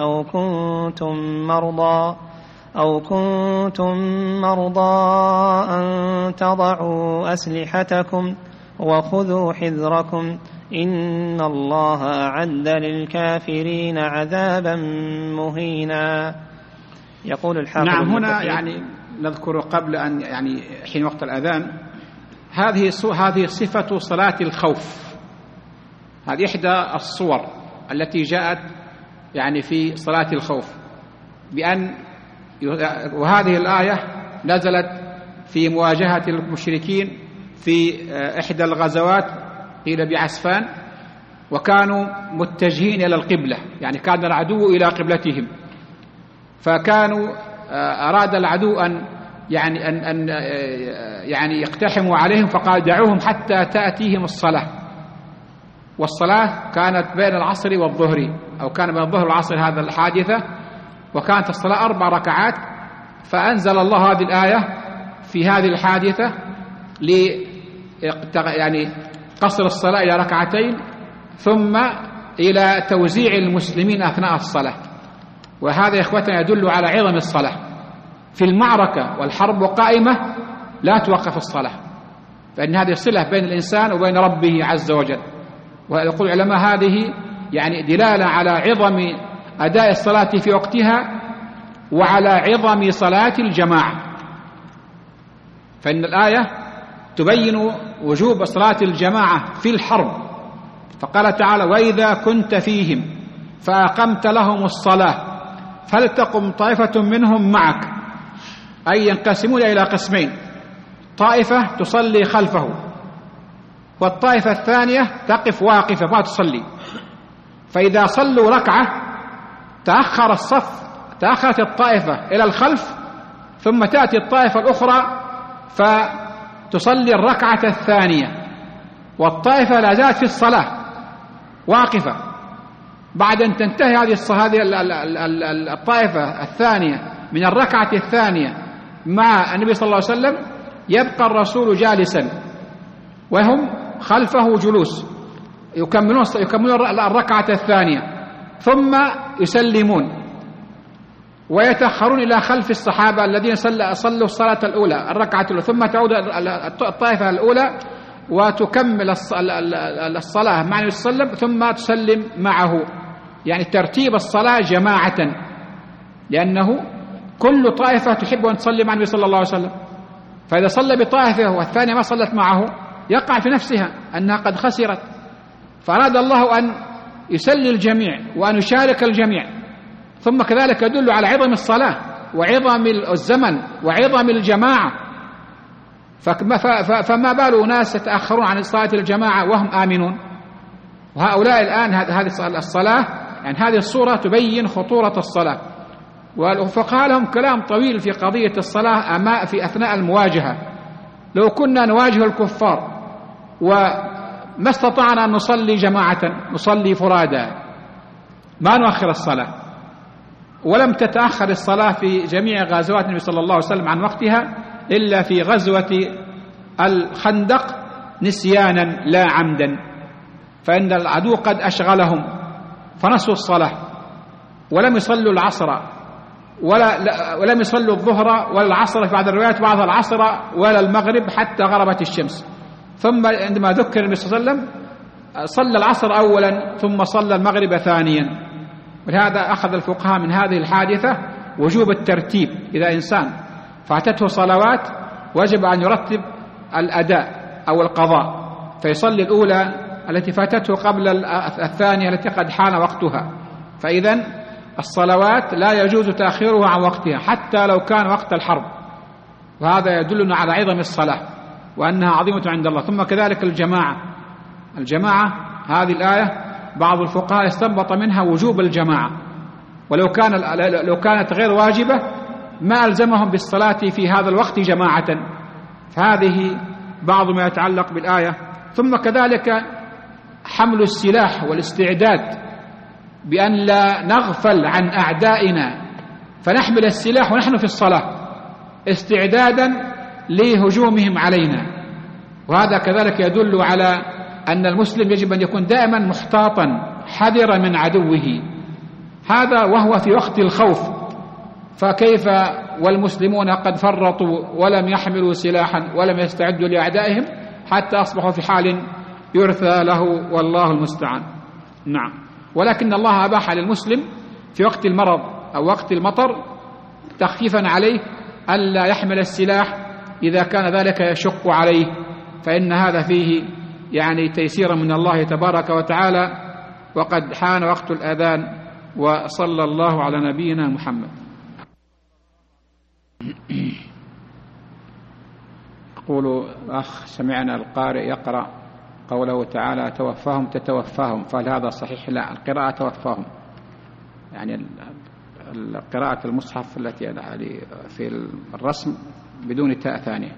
أو كنتم مرضى أن تضعوا أسلحتكم وخذوا حذركم إن الله أعد للكافرين عذابا مهينا. يقول الحافظ. نعم. هنا يعني نذكر قبل أن يعني حين وقت الأذان هذه صفة صلاة الخوف. هذه إحدى الصور التي جاءت يعني في صلاة الخوف وهذه الآية نزلت في مواجهة المشركين في إحدى الغزوات قيل بعسفان، وكانوا متجهين إلى القبلة، يعني كان العدو إلى قبلتهم، فكانوا أراد العدو أن يقتحموا عليهم، فقال دعوهم حتى تأتيهم الصلاة. والصلاة كانت بين العصر والظهر، أو كان بين الظهر والعصر هذا الحادثة، وكانت الصلاة 4 ركعات. فأنزل الله هذه الآية في هذه الحادثة يعني قصر الصلاة إلى ركعتين ثم إلى توزيع المسلمين أثناء الصلاة. وهذا يا إخوتنا يدل على عظم الصلاة. في المعركة والحرب قائمة لا توقف الصلاة، فإن هذه صلة بين الإنسان وبين ربه عز وجل. ويقول العلماء هذه يعني دلالة على عظم أداء الصلاة في وقتها وعلى عظم صلاة الجماعة. فإن الآية تبين وجوب صلاة الجماعة في الحرب، فقال تعالى: وإذا كنت فيهم فأقمت لهم الصلاة فلتقم طائفة منهم معك، أي ينقسمون إلى قسمين: طائفة تصلي خلفه، والطائفة الثانية تقف واقفة ما تصلي. فإذا صلوا ركعة تأخر الصف، تأخرت الطائفة إلى الخلف، ثم تأتي الطائفة الأخرى فتصلي الركعة الثانية، والطائفة لا زالت في الصلاة واقفة. بعد أن تنتهي هذه الطائفة الثانية من الركعة الثانية مع النبي صلى الله عليه وسلم، يبقى الرسول جالسا وهم خلفه جلوس، يكملون الركعة الثانية ثم يسلمون. ويتأخرون إلى خلف الصحابة الذين صلوا الصلاة الأولى الركعة الأولى، ثم تعود الطائفة الأولى وتكمل الصلاة مع النبي صلى الله عليه وسلم ثم تسلم معه، يعني ترتيب الصلاة جماعة، لأنه كل طائفة تحب أن تصلي مع النبي صلى الله عليه وسلم، فإذا صلى بطائفة والثانية ما صلت معه يقع في نفسها أنها قد خسرت، فأراد الله أن يسلي الجميع وأن يشارك الجميع. ثم كذلك يدل على عظم الصلاة وعظم الزمن وعظم الجماعة، فما بال ناس يتأخرون عن صلاة الجماعة وهم آمنون، وهؤلاء الآن هذه الصلاة، يعني هذه الصورة تبين خطورة الصلاة. والفقهاء لهم كلام طويل في قضية الصلاة في أثناء المواجهة. لو كنا نواجه الكفار وما استطعنا أن نصلي جماعة نصلي فرادا ما نؤخر الصلاة، ولم تتأخر الصلاة في جميع غزوات النبي صلى الله عليه وسلم عن وقتها إلا في غزوة الخندق نسيانا لا عمدا، فإن العدو قد أشغلهم فنسوا الصلاة ولم يصلوا العصر ولم يصلوا الظهر ولا العصر، في بعض الروايات بعض العصر ولا المغرب حتى غربت الشمس. ثم عندما ذكر النبي صلى الله عليه وسلم صلى العصر أولا ثم صلى المغرب ثانيا. ولهذا أخذ الفقهاء من هذه الحادثة وجوب الترتيب، إذا إنسان فاتته صلوات وجب أن يرتب الأداء أو القضاء، فيصلي الأولى التي فاتته قبل الثانية التي قد حان وقتها. فإذن الصلوات لا يجوز تأخيرها عن وقتها حتى لو كان وقت الحرب، وهذا يدلنا على عظم الصلاة وأنها عظيمة عند الله. ثم كذلك الجماعة هذه الآية بعض الفقهاء استنبط منها وجوب الجماعة، ولو كانت غير واجبة ما ألزمهم بالصلاة في هذا الوقت جماعة، فهذه بعض ما يتعلق بالآية. ثم كذلك حمل السلاح والاستعداد، بأن لا نغفل عن أعدائنا فنحمل السلاح ونحن في الصلاة استعدادا لهجومهم علينا، وهذا كذلك يدل على أن المسلم يجب أن يكون دائما محتاطا حذرا من عدوه، هذا وهو في وقت الخوف. فكيف والمسلمون قد فرطوا ولم يحملوا سلاحا ولم يستعدوا لأعدائهم حتى أصبحوا في حال يرثى له، والله المستعان. نعم، ولكن الله أباح للمسلم في وقت المرض أو وقت المطر تخفيفا عليه ألا يحمل السلاح إذا كان ذلك يشق عليه، فإن هذا فيه يعني تيسيرا من الله تبارك وتعالى. وقد حان وقت الأذان، وصلى الله على نبينا محمد. يقول أخ: سمعنا القارئ يقرأ قوله تعالى توفاهم تتوفاهم، فهل هذا صحيح؟ لا، القراءة توفاهم، يعني قراءة المصحف التي في الرسم بدون تاء ثانية،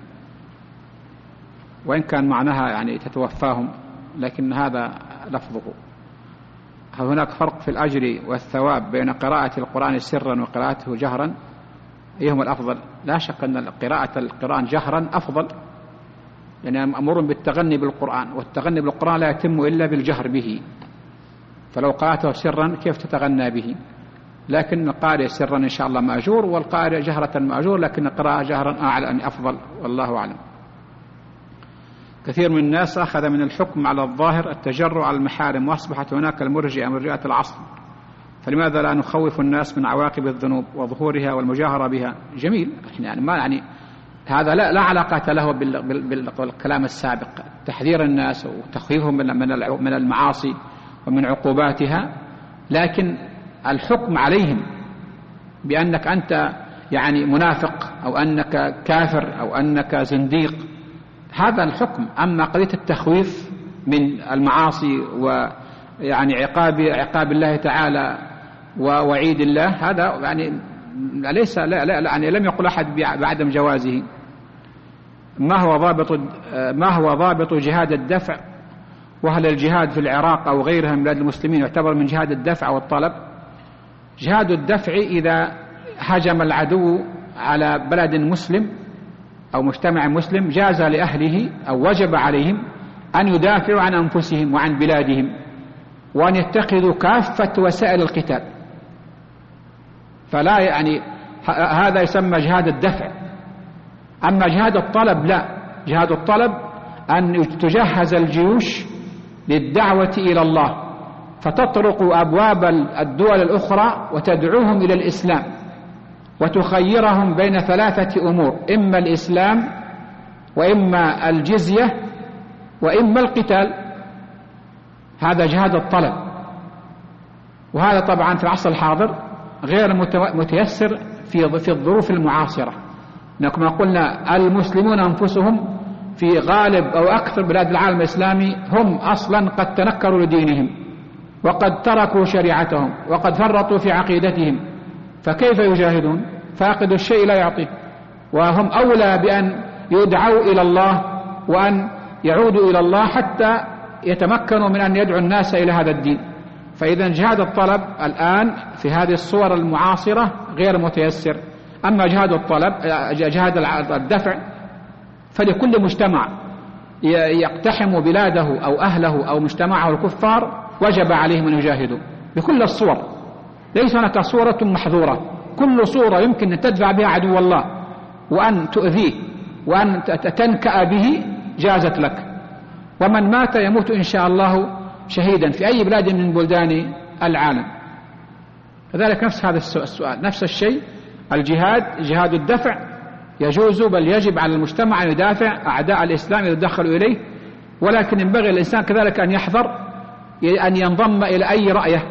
وإن كان معناها يعني تتوفاهم لكن هذا لفظه. هل هناك فرق في الأجر والثواب بين قراءة القرآن سرا وقراءته جهرا؟ أيهما الأفضل؟ لا شك أن قراءة القرآن جهرا أفضل، يعني أمر بالتغني بالقرآن، والتغني بالقرآن لا يتم إلا بالجهر به، فلو قرأته سرا كيف تتغنى به؟ لكن القارئ سرا إن شاء الله مأجور، والقارئ جهرة مأجور، لكن القراءة جهرا أعلى أفضل، والله أعلم. كثير من الناس أخذ من الحكم على الظاهر التجرؤ على المحارم، وأصبحت هناك المرجئة مرجئة العصر، فلماذا لا نخوف الناس من عواقب الذنوب وظهورها والمجاهرة بها؟ جميل، يعني ما يعني هذا لا علاقة له بالكلام السابق، تحذير الناس وتخويفهم من المعاصي ومن عقوباتها، لكن الحكم عليهم بأنك أنت يعني منافق أو أنك كافر أو أنك زنديق، هذا الحكم. أما قضية التخويف من المعاصي ويعني عقاب الله تعالى ووعيد الله، هذا يعني ليس لا يعني لم يقل أحد بعدم جوازه. ما هو ضابط جهاد الدفع؟ وهل الجهاد في العراق أو غيرها من بلاد المسلمين يعتبر من جهاد الدفع والطلب؟ جهاد الدفع إذا هجم العدو على بلد مسلم أو مجتمع مسلم جاز لأهله أو وجب عليهم أن يدافعوا عن أنفسهم وعن بلادهم، وأن يتخذوا كافة وسائل القتال. فلا يعني هذا يسمى جهاد الدفع. أما جهاد الطلب لا، جهاد الطلب أن تجهز الجيوش للدعوة إلى الله، فتطرق أبواب الدول الأخرى وتدعوهم إلى الإسلام، وتخيرهم بين 3 أمور: إما الإسلام، وإما الجزية، وإما القتال. هذا جهاد الطلب، وهذا طبعا في العصر الحاضر غير متيسر في الظروف المعاصرة. كما قلنا المسلمون أنفسهم في غالب أو أكثر بلاد العالم الإسلامي هم أصلا قد تنكروا لدينهم، وقد تركوا شريعتهم، وقد فرطوا في عقيدتهم، فكيف يجاهدون؟ فاقد الشيء لا يعطيه، وهم أولى بأن يدعوا إلى الله وأن يعودوا إلى الله حتى يتمكنوا من أن يدعوا الناس إلى هذا الدين. فإذا جهاد الطلب الآن في هذه الصور المعاصرة غير متيسر. أما جهاد الطلب، جهاد الدفع، فلكل مجتمع يقتحم بلاده أو أهله أو مجتمعه الكفار وجب عليهم أن يجاهدوا بكل الصور، ليس هناك صورة محظورة، كل صورة يمكن أن تدفع بها عدو الله وأن تؤذيه وأن تنكأ به جازت لك. ومن مات يموت إن شاء الله شهيدا في أي بلاد من بلدان العالم. كذلك نفس هذا السؤال، نفس الشيء الجهاد، جهاد الدفع يجوز بل يجب على المجتمع أن يدافع أعداء الإسلام إذا دخلوا إليه، ولكن ينبغي الإنسان كذلك أن يحذر أن ينضم إلى أي رأية،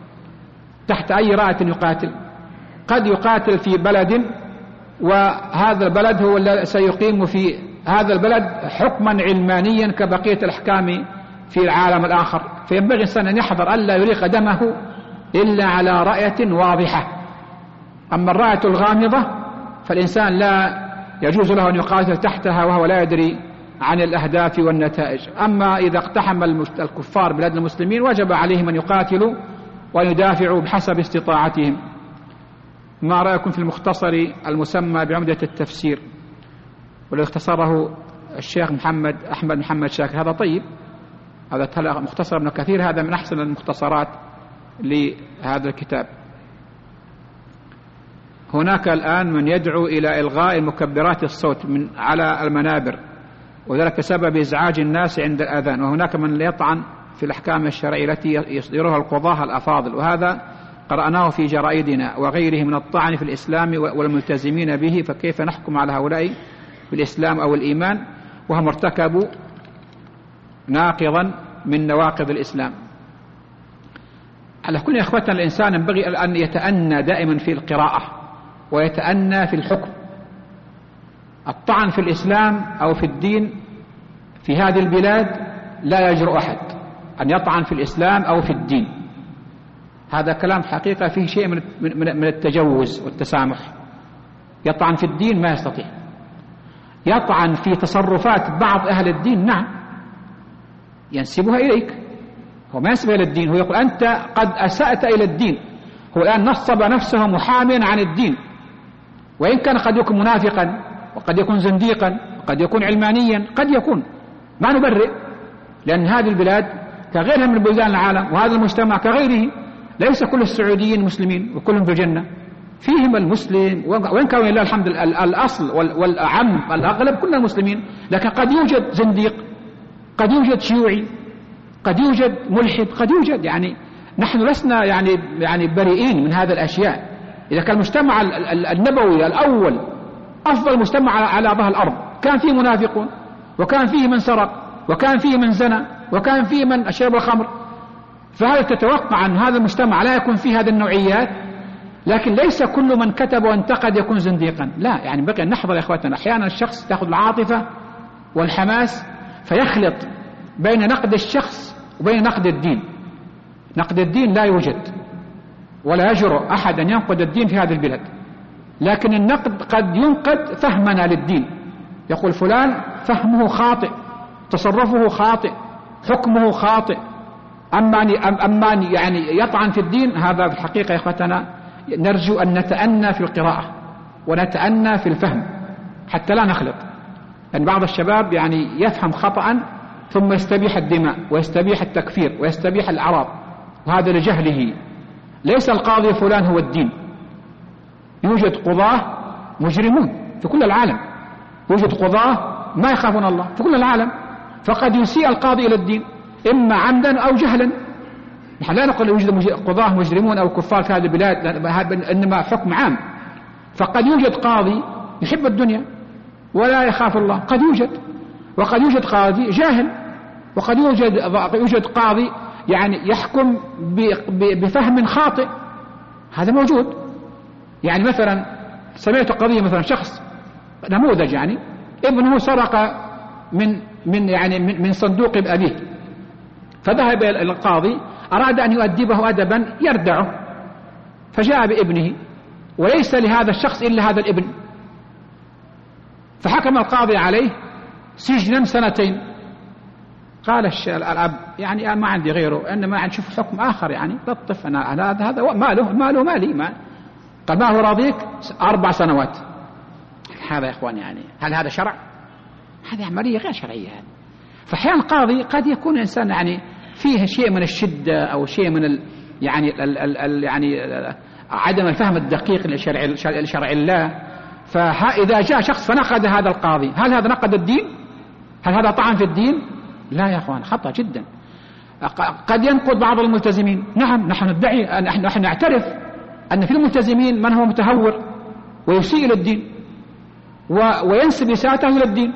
تحت أي راية يقاتل. قد يقاتل في بلد وهذا البلد هو الذي سيقيم في هذا البلد حكما علمانيا كبقية الأحكام في العالم الآخر، فينبغي الإنسان أن يحذر ألا يريق دمه إلا على رأية واضحة. أما الرأية الغامضة فالإنسان لا يجوز له أن يقاتل تحتها وهو لا يدري عن الأهداف والنتائج. أما إذا اقتحم الكفار بلاد المسلمين وجب عليهم أن يقاتلوا ويدافعوا بحسب استطاعتهم. ما رأيكم في المختصر المسمى بعمدة التفسير والذي اختصره الشيخ أحمد محمد شاكر؟ هذا طيب، هذا مختصر ابن كثير، هذا من أحسن المختصرات لهذا الكتاب. هناك الآن من يدعو إلى إلغاء مكبرات الصوت على المنابر، وذلك بسبب إزعاج الناس عند الأذان، وهناك من يطعن في الأحكام الشرعية التي يصدرها القضاة الأفاضل، وهذا قرأناه في جرائدنا وغيره من الطعن في الإسلام والملتزمين به. فكيف نحكم على هؤلاء بالإسلام أو الإيمان وهم ارتكبوا ناقضا من نواقض الإسلام؟ على كل يا إخوتنا الإنسان ينبغي أن يتأنى دائما في القراءة ويتأنى في الحكم. الطعن في الإسلام أو في الدين في هذه البلاد لا يجرؤ أحد أن يطعن في الإسلام أو في الدين. هذا كلام حقيقة فيه شيء من التجوز والتسامح. يطعن في الدين ما يستطيع، يطعن في تصرفات بعض أهل الدين نعم ينسبها إليك، هو ما ينسبها إلى الدين، هو يقول أنت قد أسأت إلى الدين. هو الآن نصب نفسه محاميا عن الدين، وإن كان قد يكون منافقا وقد يكون زنديقا وقد يكون علمانيا، قد يكون، ما نبرئ، لأن هذه البلاد كغيرها من بلدان العالم، وهذا المجتمع كغيره، ليس كل السعوديين مسلمين وكلهم في الجنة، فيهم المسلم وإن كان لله الحمد الأصل والأعم الأغلب كلنا مسلمين، لكن قد يوجد زنديق، قد يوجد شيوعي، قد يوجد ملحد، قد يوجد، يعني نحن لسنا يعني بريئين من هذه الأشياء. إذا كان المجتمع النبوي الأول أفضل مجتمع على ظهر الأرض كان فيه منافقون، وكان فيه من سرق، وكان فيه من زنى، وكان فيه من شرب الخمر، فهل تتوقع أن هذا المجتمع لا يكون فيه هذه النوعيات؟ لكن ليس كل من كتب وانتقد يكون زنديقا، لا، يعني بقي أن نحضر يا إخواتنا. أحيانا الشخص تأخذ العاطفة والحماس فيخلط بين نقد الشخص وبين نقد الدين. نقد الدين لا يوجد ولا يجرؤ أحد أن ينقد الدين في هذه البلاد، لكن النقد قد ينقد فهمنا للدين، يقول فلان فهمه خاطئ، تصرفه خاطئ، حكمه خاطئ. أما يعني يطعن في الدين، هذا في الحقيقة يا إخوتنا نرجو أن نتأنى في القراءة ونتأنى في الفهم حتى لا نخلط. لأن بعض الشباب يعني يفهم خطأ ثم يستبيح الدماء ويستبيح التكفير ويستبيح الأعراض، وهذا لجهله. ليس القاضي فلان هو الدين، يوجد قضاة مجرمون في كل العالم، يوجد قضاة ما يخافون الله في كل العالم، فقد يسيء القاضي إلى الدين إما عمدا أو جهلا. نحن لا نقول يوجد قضاة مجرمون أو كفار في هذه البلاد، إنما حكم عام. فقد يوجد قاضي يحب الدنيا ولا يخاف الله، قد يوجد، وقد يوجد قاضي جاهل، وقد يوجد قاضي يعني يحكم بفهم خاطئ، هذا موجود. يعني مثلا سمعت قضية، مثلا شخص نموذج، يعني ابنه سرق من صندوق أبيه، فذهب إلى القاضي أراد أن يؤدبه أدبا يردعه، فجاء بابنه وليس لهذا الشخص إلا هذا الابن، فحكم القاضي عليه سجنا 2 سنين. قال الأب يعني ما عندي غيره، إنما نشوف حكم آخر يعني لطف، أنا هذا ماله مالي، ما قال ما هو راضيك 4 سنوات. هذا يا إخوان يعني هل هذا شرع؟ هذه عملية غير شرعية. فأحيانا القاضي قد يكون إنسان يعني فيه شيء من الشدة أو شيء من يعني عدم الفهم الدقيق لشرع الله. فإذا جاء شخص فنقد هذا القاضي، هل هذا نقد الدين؟ هل هذا طعن في الدين؟ لا يا أخوان، خطأ جدا. قد ينقد بعض الملتزمين، نعم نحن ندعي، نحن نعترف أن في الملتزمين من هو متهور ويسيء إلى الدين وينسب إساءته إلى الدين،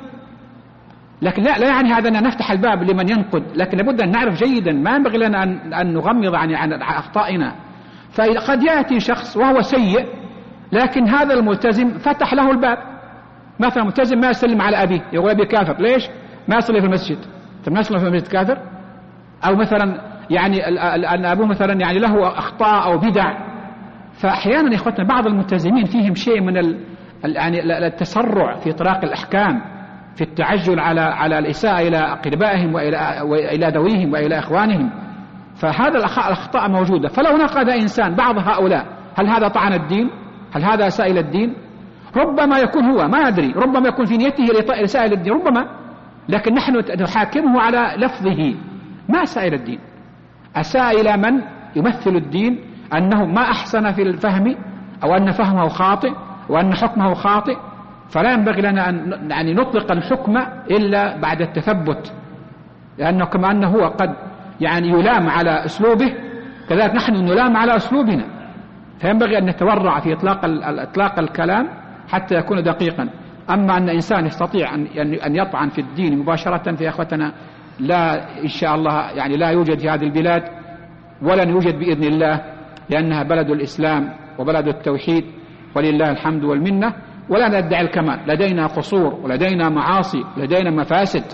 لكن لا يعني هذا أن نفتح الباب لمن ينقد، لكن لابد أن نعرف جيدا، ما ينبغي لنا أن نغمض عن أخطائنا. فقد يأتي شخص وهو سيء، لكن هذا الملتزم فتح له الباب. مثلا ملتزم ما يسلم على أبيه، يقول أبي كافر، ليش؟ ما يصلي في المسجد، ما يصلي في المسجد كافر. أو مثلا يعني أن أبوه مثلا يعني له أخطاء أو بدع. فأحيانا يا إخوتنا بعض الملتزمين فيهم شيء من يعني التسرع في إطلاق الأحكام، في التعجل على الإساءة إلى أقربائهم وإلى ذويهم وإلى إخوانهم. فهذا الأخطاء موجودة. فلو نقد إنسان بعض هؤلاء، هل هذا طعن الدين؟ هل هذا أساء إلى الدين؟ ربما يكون هو ما يدري، ربما يكون في نيته إساءة إلى الدين، ربما، لكن نحن نحاكمه على لفظه، ما أساء إلى الدين، أساء إلى من يمثل الدين أنه ما أحسن في الفهم، أو أن فهمه خاطئ وأن حكمه خاطئ. فلا ينبغي لنا أن يعني نطلق الحكم إلا بعد التثبت، لأنه كما أنه هو قد يعني يلام على أسلوبه، كذلك نحن نلام على أسلوبنا. فينبغي أن نتورع في إطلاق الكلام حتى يكون دقيقا. أما أن إنسان يستطيع أن يطعن في الدين مباشرة، في أخوتنا لا إن شاء الله يعني لا يوجد في هذه البلاد، ولن يوجد بإذن الله، لأنها بلد الإسلام وبلد التوحيد ولله الحمد والمنة. ولا ندعي الكمال، لدينا قصور ولدينا معاصي ولدينا مفاسد،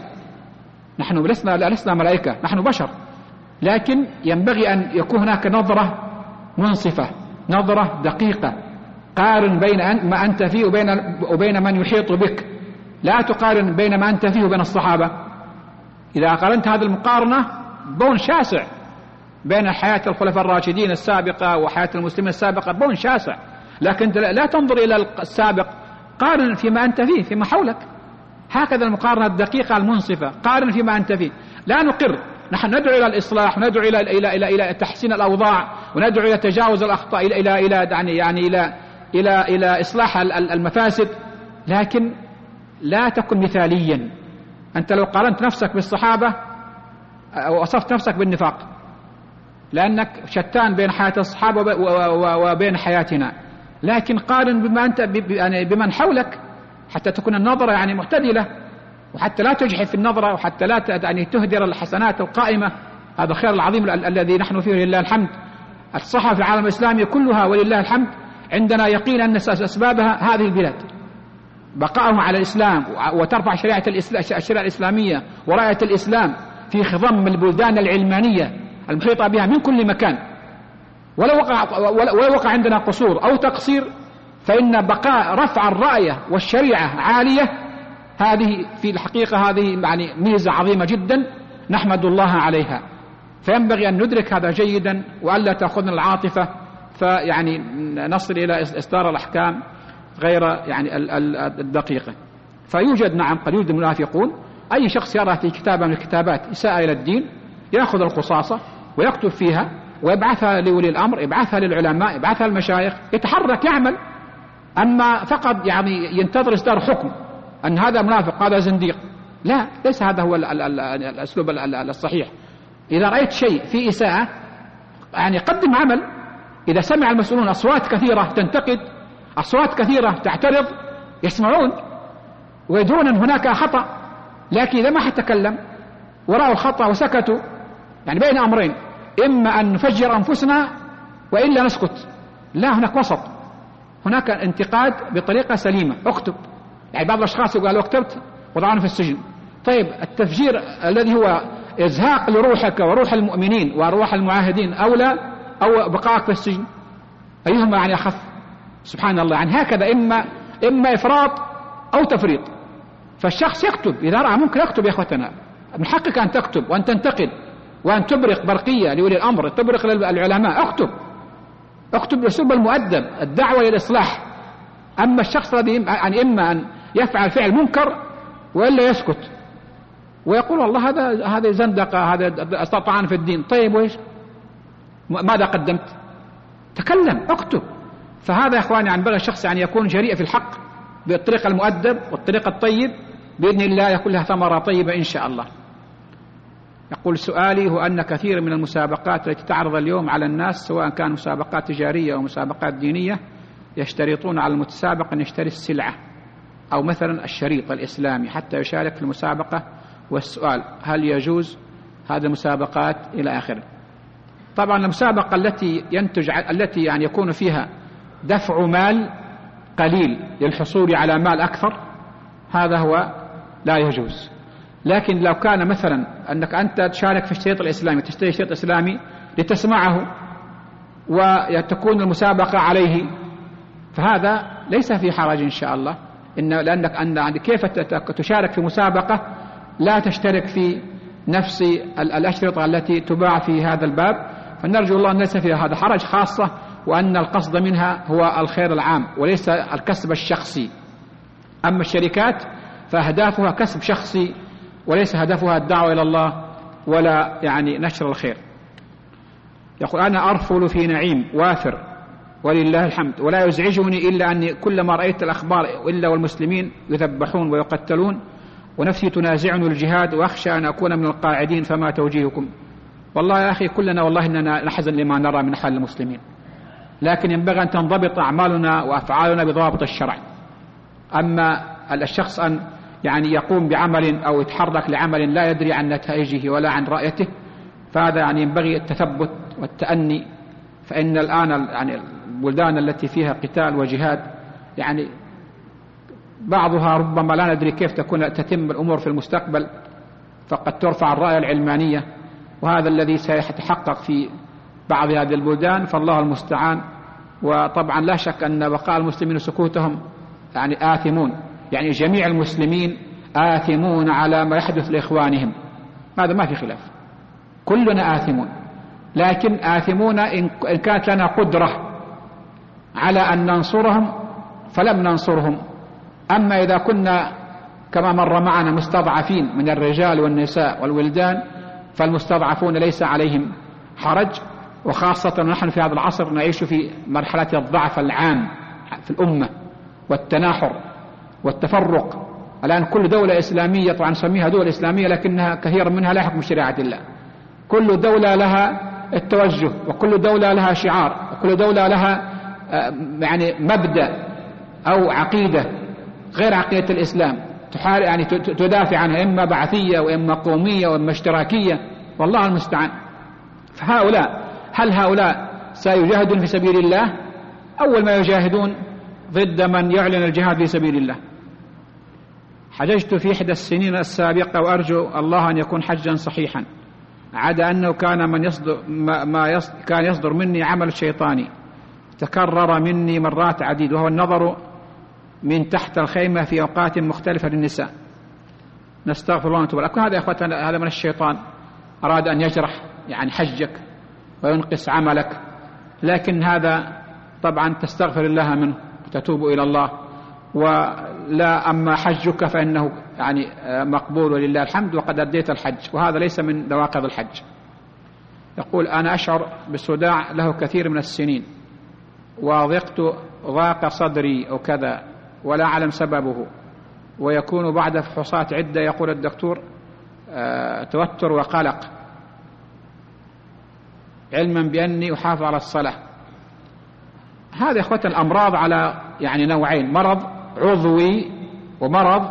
نحن لسنا ملائكة، نحن بشر، لكن ينبغي أن يكون هناك نظرة منصفة، نظرة دقيقة، قارن بين ما أنت فيه وبين من يحيط بك، لا تقارن بين ما أنت فيه وبين الصحابة. إذا قارنت هذه المقارنة بون شاسع بين حياة الخلفاء الراشدين السابقة وحياة المسلمين السابقة، بون شاسع، لكن لا تنظر إلى السابق، قارن فيما أنت فيه فيما حولك. هكذا المقارنة الدقيقة المنصفة، قارن فيما أنت فيه. لا نقر، نحن ندعو إلى الإصلاح، وندعو إلى تحسين الأوضاع، وندعو إلى تجاوز الأخطاء، إلى إصلاح المفاسد، لكن لا تكن مثاليا. أنت لو قارنت نفسك بالصحابة وصفت نفسك بالنفاق، لأنك شتان بين حياة الصحابة وبين حياتنا. لكن قارن بما أنت بمن حولك حتى تكون النظرة يعني معتدلة، وحتى لا تجحف في النظرة، وحتى لا يعني تهدر الحسنات القائمة. هذا الخير العظيم الذي نحن فيه لله الحمد. الصحة في العالم الإسلامي كلها ولله الحمد عندنا يقين أن أسبابها هذه البلاد، بقائهم على الإسلام، وترفع الشريعة الإسلامية وراية الإسلام في خضم البلدان العلمانية المحيطة بها من كل مكان. ولو وقع عندنا قصور أو تقصير، فإن بقاء رفع الراية والشريعة عالية، هذه في الحقيقة هذه يعني ميزة عظيمة جدا نحمد الله عليها. فينبغي أن ندرك هذا جيدا، وألا تأخذنا العاطفة فيعني نصل إلى إصدار الأحكام غير يعني الدقيقة. فيوجد نعم قد يوجد منافقون، أي شخص يرى في كتابة من الكتابات إساءة إلى الدين يأخذ القصاصة ويكتب فيها ويبعثها لولي الأمر، يبعثها للعلماء، يبعثها للمشايخ، يتحرك يعمل. أما فقط يعني ينتظر إصدار حكم أن هذا منافق هذا زنديق، لا، ليس هذا هو الأسلوب الصحيح. إذا رأيت شيء في إساءة يعني قدم عمل. إذا سمع المسؤولون أصوات كثيرة تنتقد، أصوات كثيرة تعترض، يسمعون ويدرون أن هناك خطأ، لكن إذا ما حتكلم ورأوا الخطأ وسكتوا، يعني بين أمرين: إما أن نفجر أنفسنا وإلا نسكت. لا، هناك وسط، هناك انتقاد بطريقة سليمة. اكتب، يعني بعض الأشخاص يقول لو كتبت وضعنا في السجن. طيب التفجير الذي هو إزهاق لروحك وروح المؤمنين وروح المعاهدين أولى أو بقائك في السجن؟ أيهما يعني أخف؟ سبحان الله. يعني هكذا إما إفراط أو تفريط. فالشخص يكتب إذا رأى ممكن يكتب. يا أخوتنا، من حقك أن تكتب وأن تنتقد وأن تبرق برقية لولي الأمر، تبرق للعلماء. اكتب بأسلوب المؤدب، الدعوة للإصلاح. أما الشخص الذي يعني إما أن يفعل فعل منكر وإلا يسكت ويقول والله هذا زندقة، هذا طعن في الدين. طيب وإيش؟ ماذا قدمت؟ تكلم، اكتب. فهذا يا إخواني ينبغي الشخص أن يكون جريء في الحق بالطريقة المؤدب والطريقة الطيب، بإذن الله يكون لها ثمرة طيبة إن شاء الله. يقول سؤالي هو أن كثير من المسابقات التي تعرض اليوم على الناس، سواء كان مسابقات تجارية أو مسابقات دينية، يشترطون على المتسابق أن يشتري السلعة أو مثلا الشريط الإسلامي حتى يشارك في المسابقة. والسؤال: هل يجوز هذه المسابقات إلى آخره؟ طبعا المسابقة التي يعني يكون فيها دفع مال قليل للحصول على مال أكثر، هذا هو لا يجوز. لكن لو كان مثلا أنك أنت تشارك في الشريط الإسلامي، تشتري شريط إسلامي لتسمعه وتكون المسابقة عليه، فهذا ليس في حرج إن شاء الله. لأنك كيف تشارك في مسابقة لا تشترك في نفس الأشرطة التي تباع في هذا الباب؟ فنرجو الله أن ليس في هذا حرج، خاصة وأن القصد منها هو الخير العام وليس الكسب الشخصي. أما الشركات فأهدافها كسب شخصي وليس هدفها الدعوة إلى الله ولا يعني نشر الخير. يقول: أنا أرفل في نعيم وافر ولله الحمد، ولا يزعجني إلا أني كلما رأيت الأخبار إلا والمسلمين يذبحون ويقتلون، ونفسي تنازعني الجهاد وأخشى أن أكون من القاعدين، فما توجيهكم؟ والله يا أخي كلنا والله إننا نحزن لما نرى من حال المسلمين، لكن ينبغي أن تنضبط أعمالنا وأفعالنا بضوابط الشرع. أما الشخص أن يعني يقوم بعمل أو يتحرك لعمل لا يدري عن نتائجه ولا عن رأيته، فهذا يعني ينبغي التثبت والتأني. فإن الآن يعني البلدان التي فيها قتال وجهاد يعني بعضها ربما لا ندري كيف تتم الأمور في المستقبل، فقد ترفع الراية العلمانية، وهذا الذي سيتحقق في بعض هذه البلدان، فالله المستعان. وطبعا لا شك أن بقاء المسلمين وسكوتهم يعني آثمون، يعني جميع المسلمين آثمون على ما يحدث لإخوانهم، هذا ما في خلاف، كلنا آثمون، لكن آثمون إن كانت لنا قدرة على أن ننصرهم فلم ننصرهم. أما إذا كنا كما مر معنا مستضعفين من الرجال والنساء والولدان، فالمستضعفون ليس عليهم حرج، وخاصة نحن في هذا العصر نعيش في مرحلة الضعف العام في الأمة والتناحر والتفرق. الآن كل دولة إسلامية، طبعا نسميها دول إسلامية لكنها كثير منها لا يحكم شريعة الله، كل دولة لها التوجه، وكل دولة لها شعار، وكل دولة لها يعني مبدأ أو عقيدة غير عقيدة الإسلام، يعني تدافع عنها، إما بعثية وإما قومية وإما اشتراكية، والله المستعان. فهؤلاء هل هؤلاء سيجاهدون في سبيل الله؟ أول ما يجاهدون ضد من يعلن الجهاد في سبيل الله. حججت في إحدى السنين السابقة وأرجو الله أن يكون حجا صحيحا، عدا أنه كان يصدر مني عمل شيطاني تكرر مني مرات عديدة، وهو النظر من تحت الخيمة في أوقات مختلفة للنساء. نستغفر الله ونتوب إليه. هذا يا أخواتنا هذا من الشيطان، أراد أن يجرح يعني حجك وينقص عملك، لكن هذا طبعا تستغفر الله منه وتتوب إلى الله، ولا أما حجك فإنه يعني مقبول ولله الحمد، وقد أديت الحج، وهذا ليس من نواقض الحج. يقول: أنا أشعر بصداع له كثير من السنين، وضقت ضاق صدري أو كذا ولا أعلم سببه، ويكون بعد فحوصات عدة يقول الدكتور توتر وقلق، علما بأني أحافظ على الصلاة. هذا إخوة الأمراض على يعني نوعين، مرض عضوي ومرض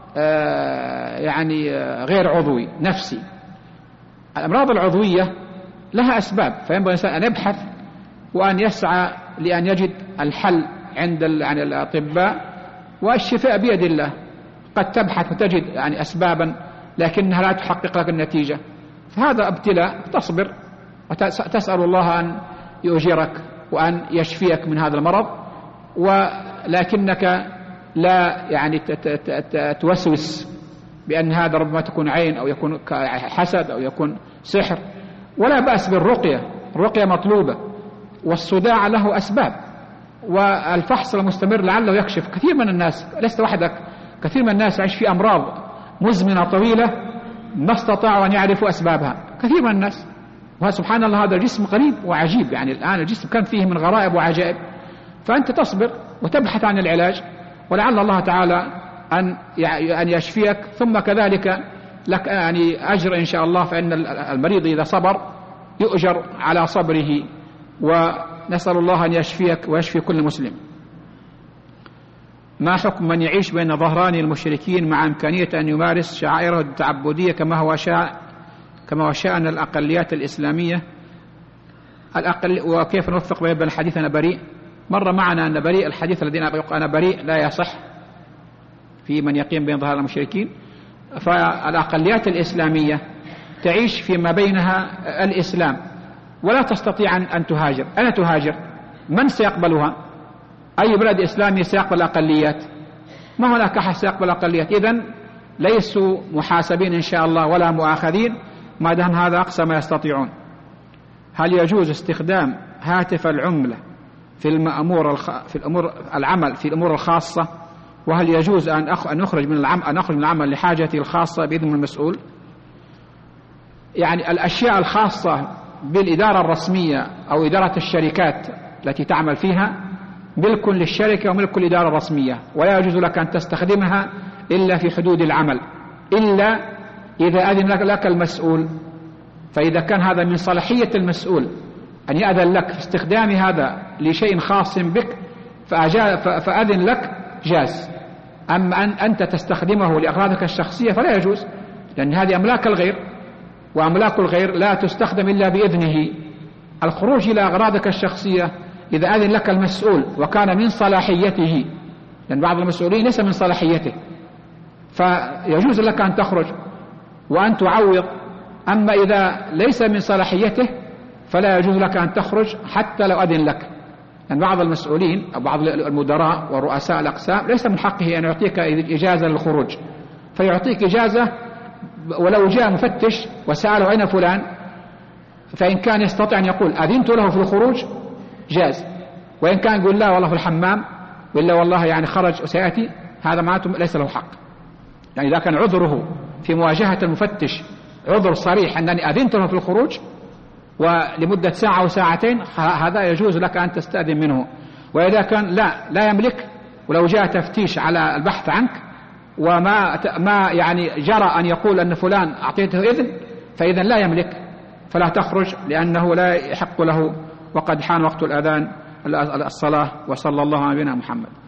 يعني غير عضوي نفسي. الأمراض العضوية لها أسباب، فينبغي الإنسان أن يبحث وأن يسعى لأن يجد الحل عند يعني الأطباء، والشفاء بيد الله. قد تبحث وتجد يعني أسبابا لكنها لا تحقق لك النتيجة، فهذا ابتلاء، تصبر وتسأل الله أن يؤجرك وأن يشفيك من هذا المرض، ولكنك لا يعني توسوس بأن هذا ربما تكون عين أو يكون حسد أو يكون سحر. ولا بأس بالرقية، الرقية مطلوبة، والصداع له أسباب، والفحص المستمر لعله يكشف. كثير من الناس، لست وحدك، كثير من الناس يعيش في أمراض مزمنة طويلة ما استطاعوا أن يعرفوا أسبابها، كثير من الناس. وسبحان الله هذا الجسم غريب وعجيب، يعني الآن الجسم كان فيه من غرائب وعجائب، فأنت تصبر وتبحث عن العلاج، ولعل الله تعالى أن يشفيك. ثم كذلك لك يعني أجر إن شاء الله، فإن المريض إذا صبر يؤجر على صبره، ونسأل الله أن يشفيك ويشفي كل مسلم. ما حكم من يعيش بين ظهران المشركين مع إمكانية أن يمارس شعائره التعبدية كما هو شأن الأقليات الإسلامية؟ وكيف نوفق بين الحديث أنا بريء؟ مر معنا أن بريء، الحديث الذي أنا بريء لا يصح في من يقيم بين ظهر المشركين. فالأقليات الإسلامية تعيش فيما بينها الإسلام ولا تستطيع أن تهاجر. أنا تهاجر، من سيقبلها؟ أي بلد إسلامي سيقبل الأقليات؟ ما هناك أحد سيقبل الأقليات. إذن ليسوا محاسبين إن شاء الله ولا مؤاخذين ما دام هذا أقصى ما يستطيعون. هل يجوز استخدام هاتف العملة في الأمور الخاصة؟ وهل يجوز أن أخرج من العمل لحاجتي الخاصة بإذن المسؤول؟ يعني الأشياء الخاصة بالإدارة الرسمية أو إدارة الشركات التي تعمل فيها ملك للشركة وملك الإدارة الرسمية، ولا يجوز لك أن تستخدمها إلا في حدود العمل، إلا إذا أذن لك المسؤول. فإذا كان هذا من صلاحية المسؤول أن يأذن لك في استخدام هذا لشيء خاص بك فأذن لك جاز. أما أن أنت تستخدمه لأغراضك الشخصية فلا يجوز، لأن هذه أملاك الغير، وأملاك الغير لا تستخدم إلا بإذنه. الخروج إلى أغراضك الشخصية إذا أذن لك المسؤول وكان من صلاحيته، لأن بعض المسؤولين ليس من صلاحيته، فيجوز لك أن تخرج وأن تعوض. أما إذا ليس من صلاحيته فلا يجوز لك أن تخرج حتى لو أذن لك، لأن بعض المسؤولين أو بعض المدراء ورؤساء الأقسام ليس من حقه أن يعطيك إجازة للخروج، فيعطيك إجازة ولو جاء مفتش وسأله أين فلان، فإن كان يستطيع أن يقول أذنت له في الخروج جاز، وإن كان يقول لا والله في الحمام وإلا والله يعني خرج وسيأتي، هذا معناته ليس له حق. يعني إذا كان عذره في مواجهة المفتش عذر صريح أنني أذنت له في الخروج ولمدة ساعة أو ساعتين، هذا يجوز لك أن تستأذن منه. وإذا كان لا يملك، ولو جاء تفتيش على البحث عنك وما يعني جرى أن يقول أن فلان أعطيته إذن، فإذا لا يملك فلا تخرج، لأنه لا يحق له، وقد حان وقت الأذان الصلاة. وصلى الله على نبينا محمد.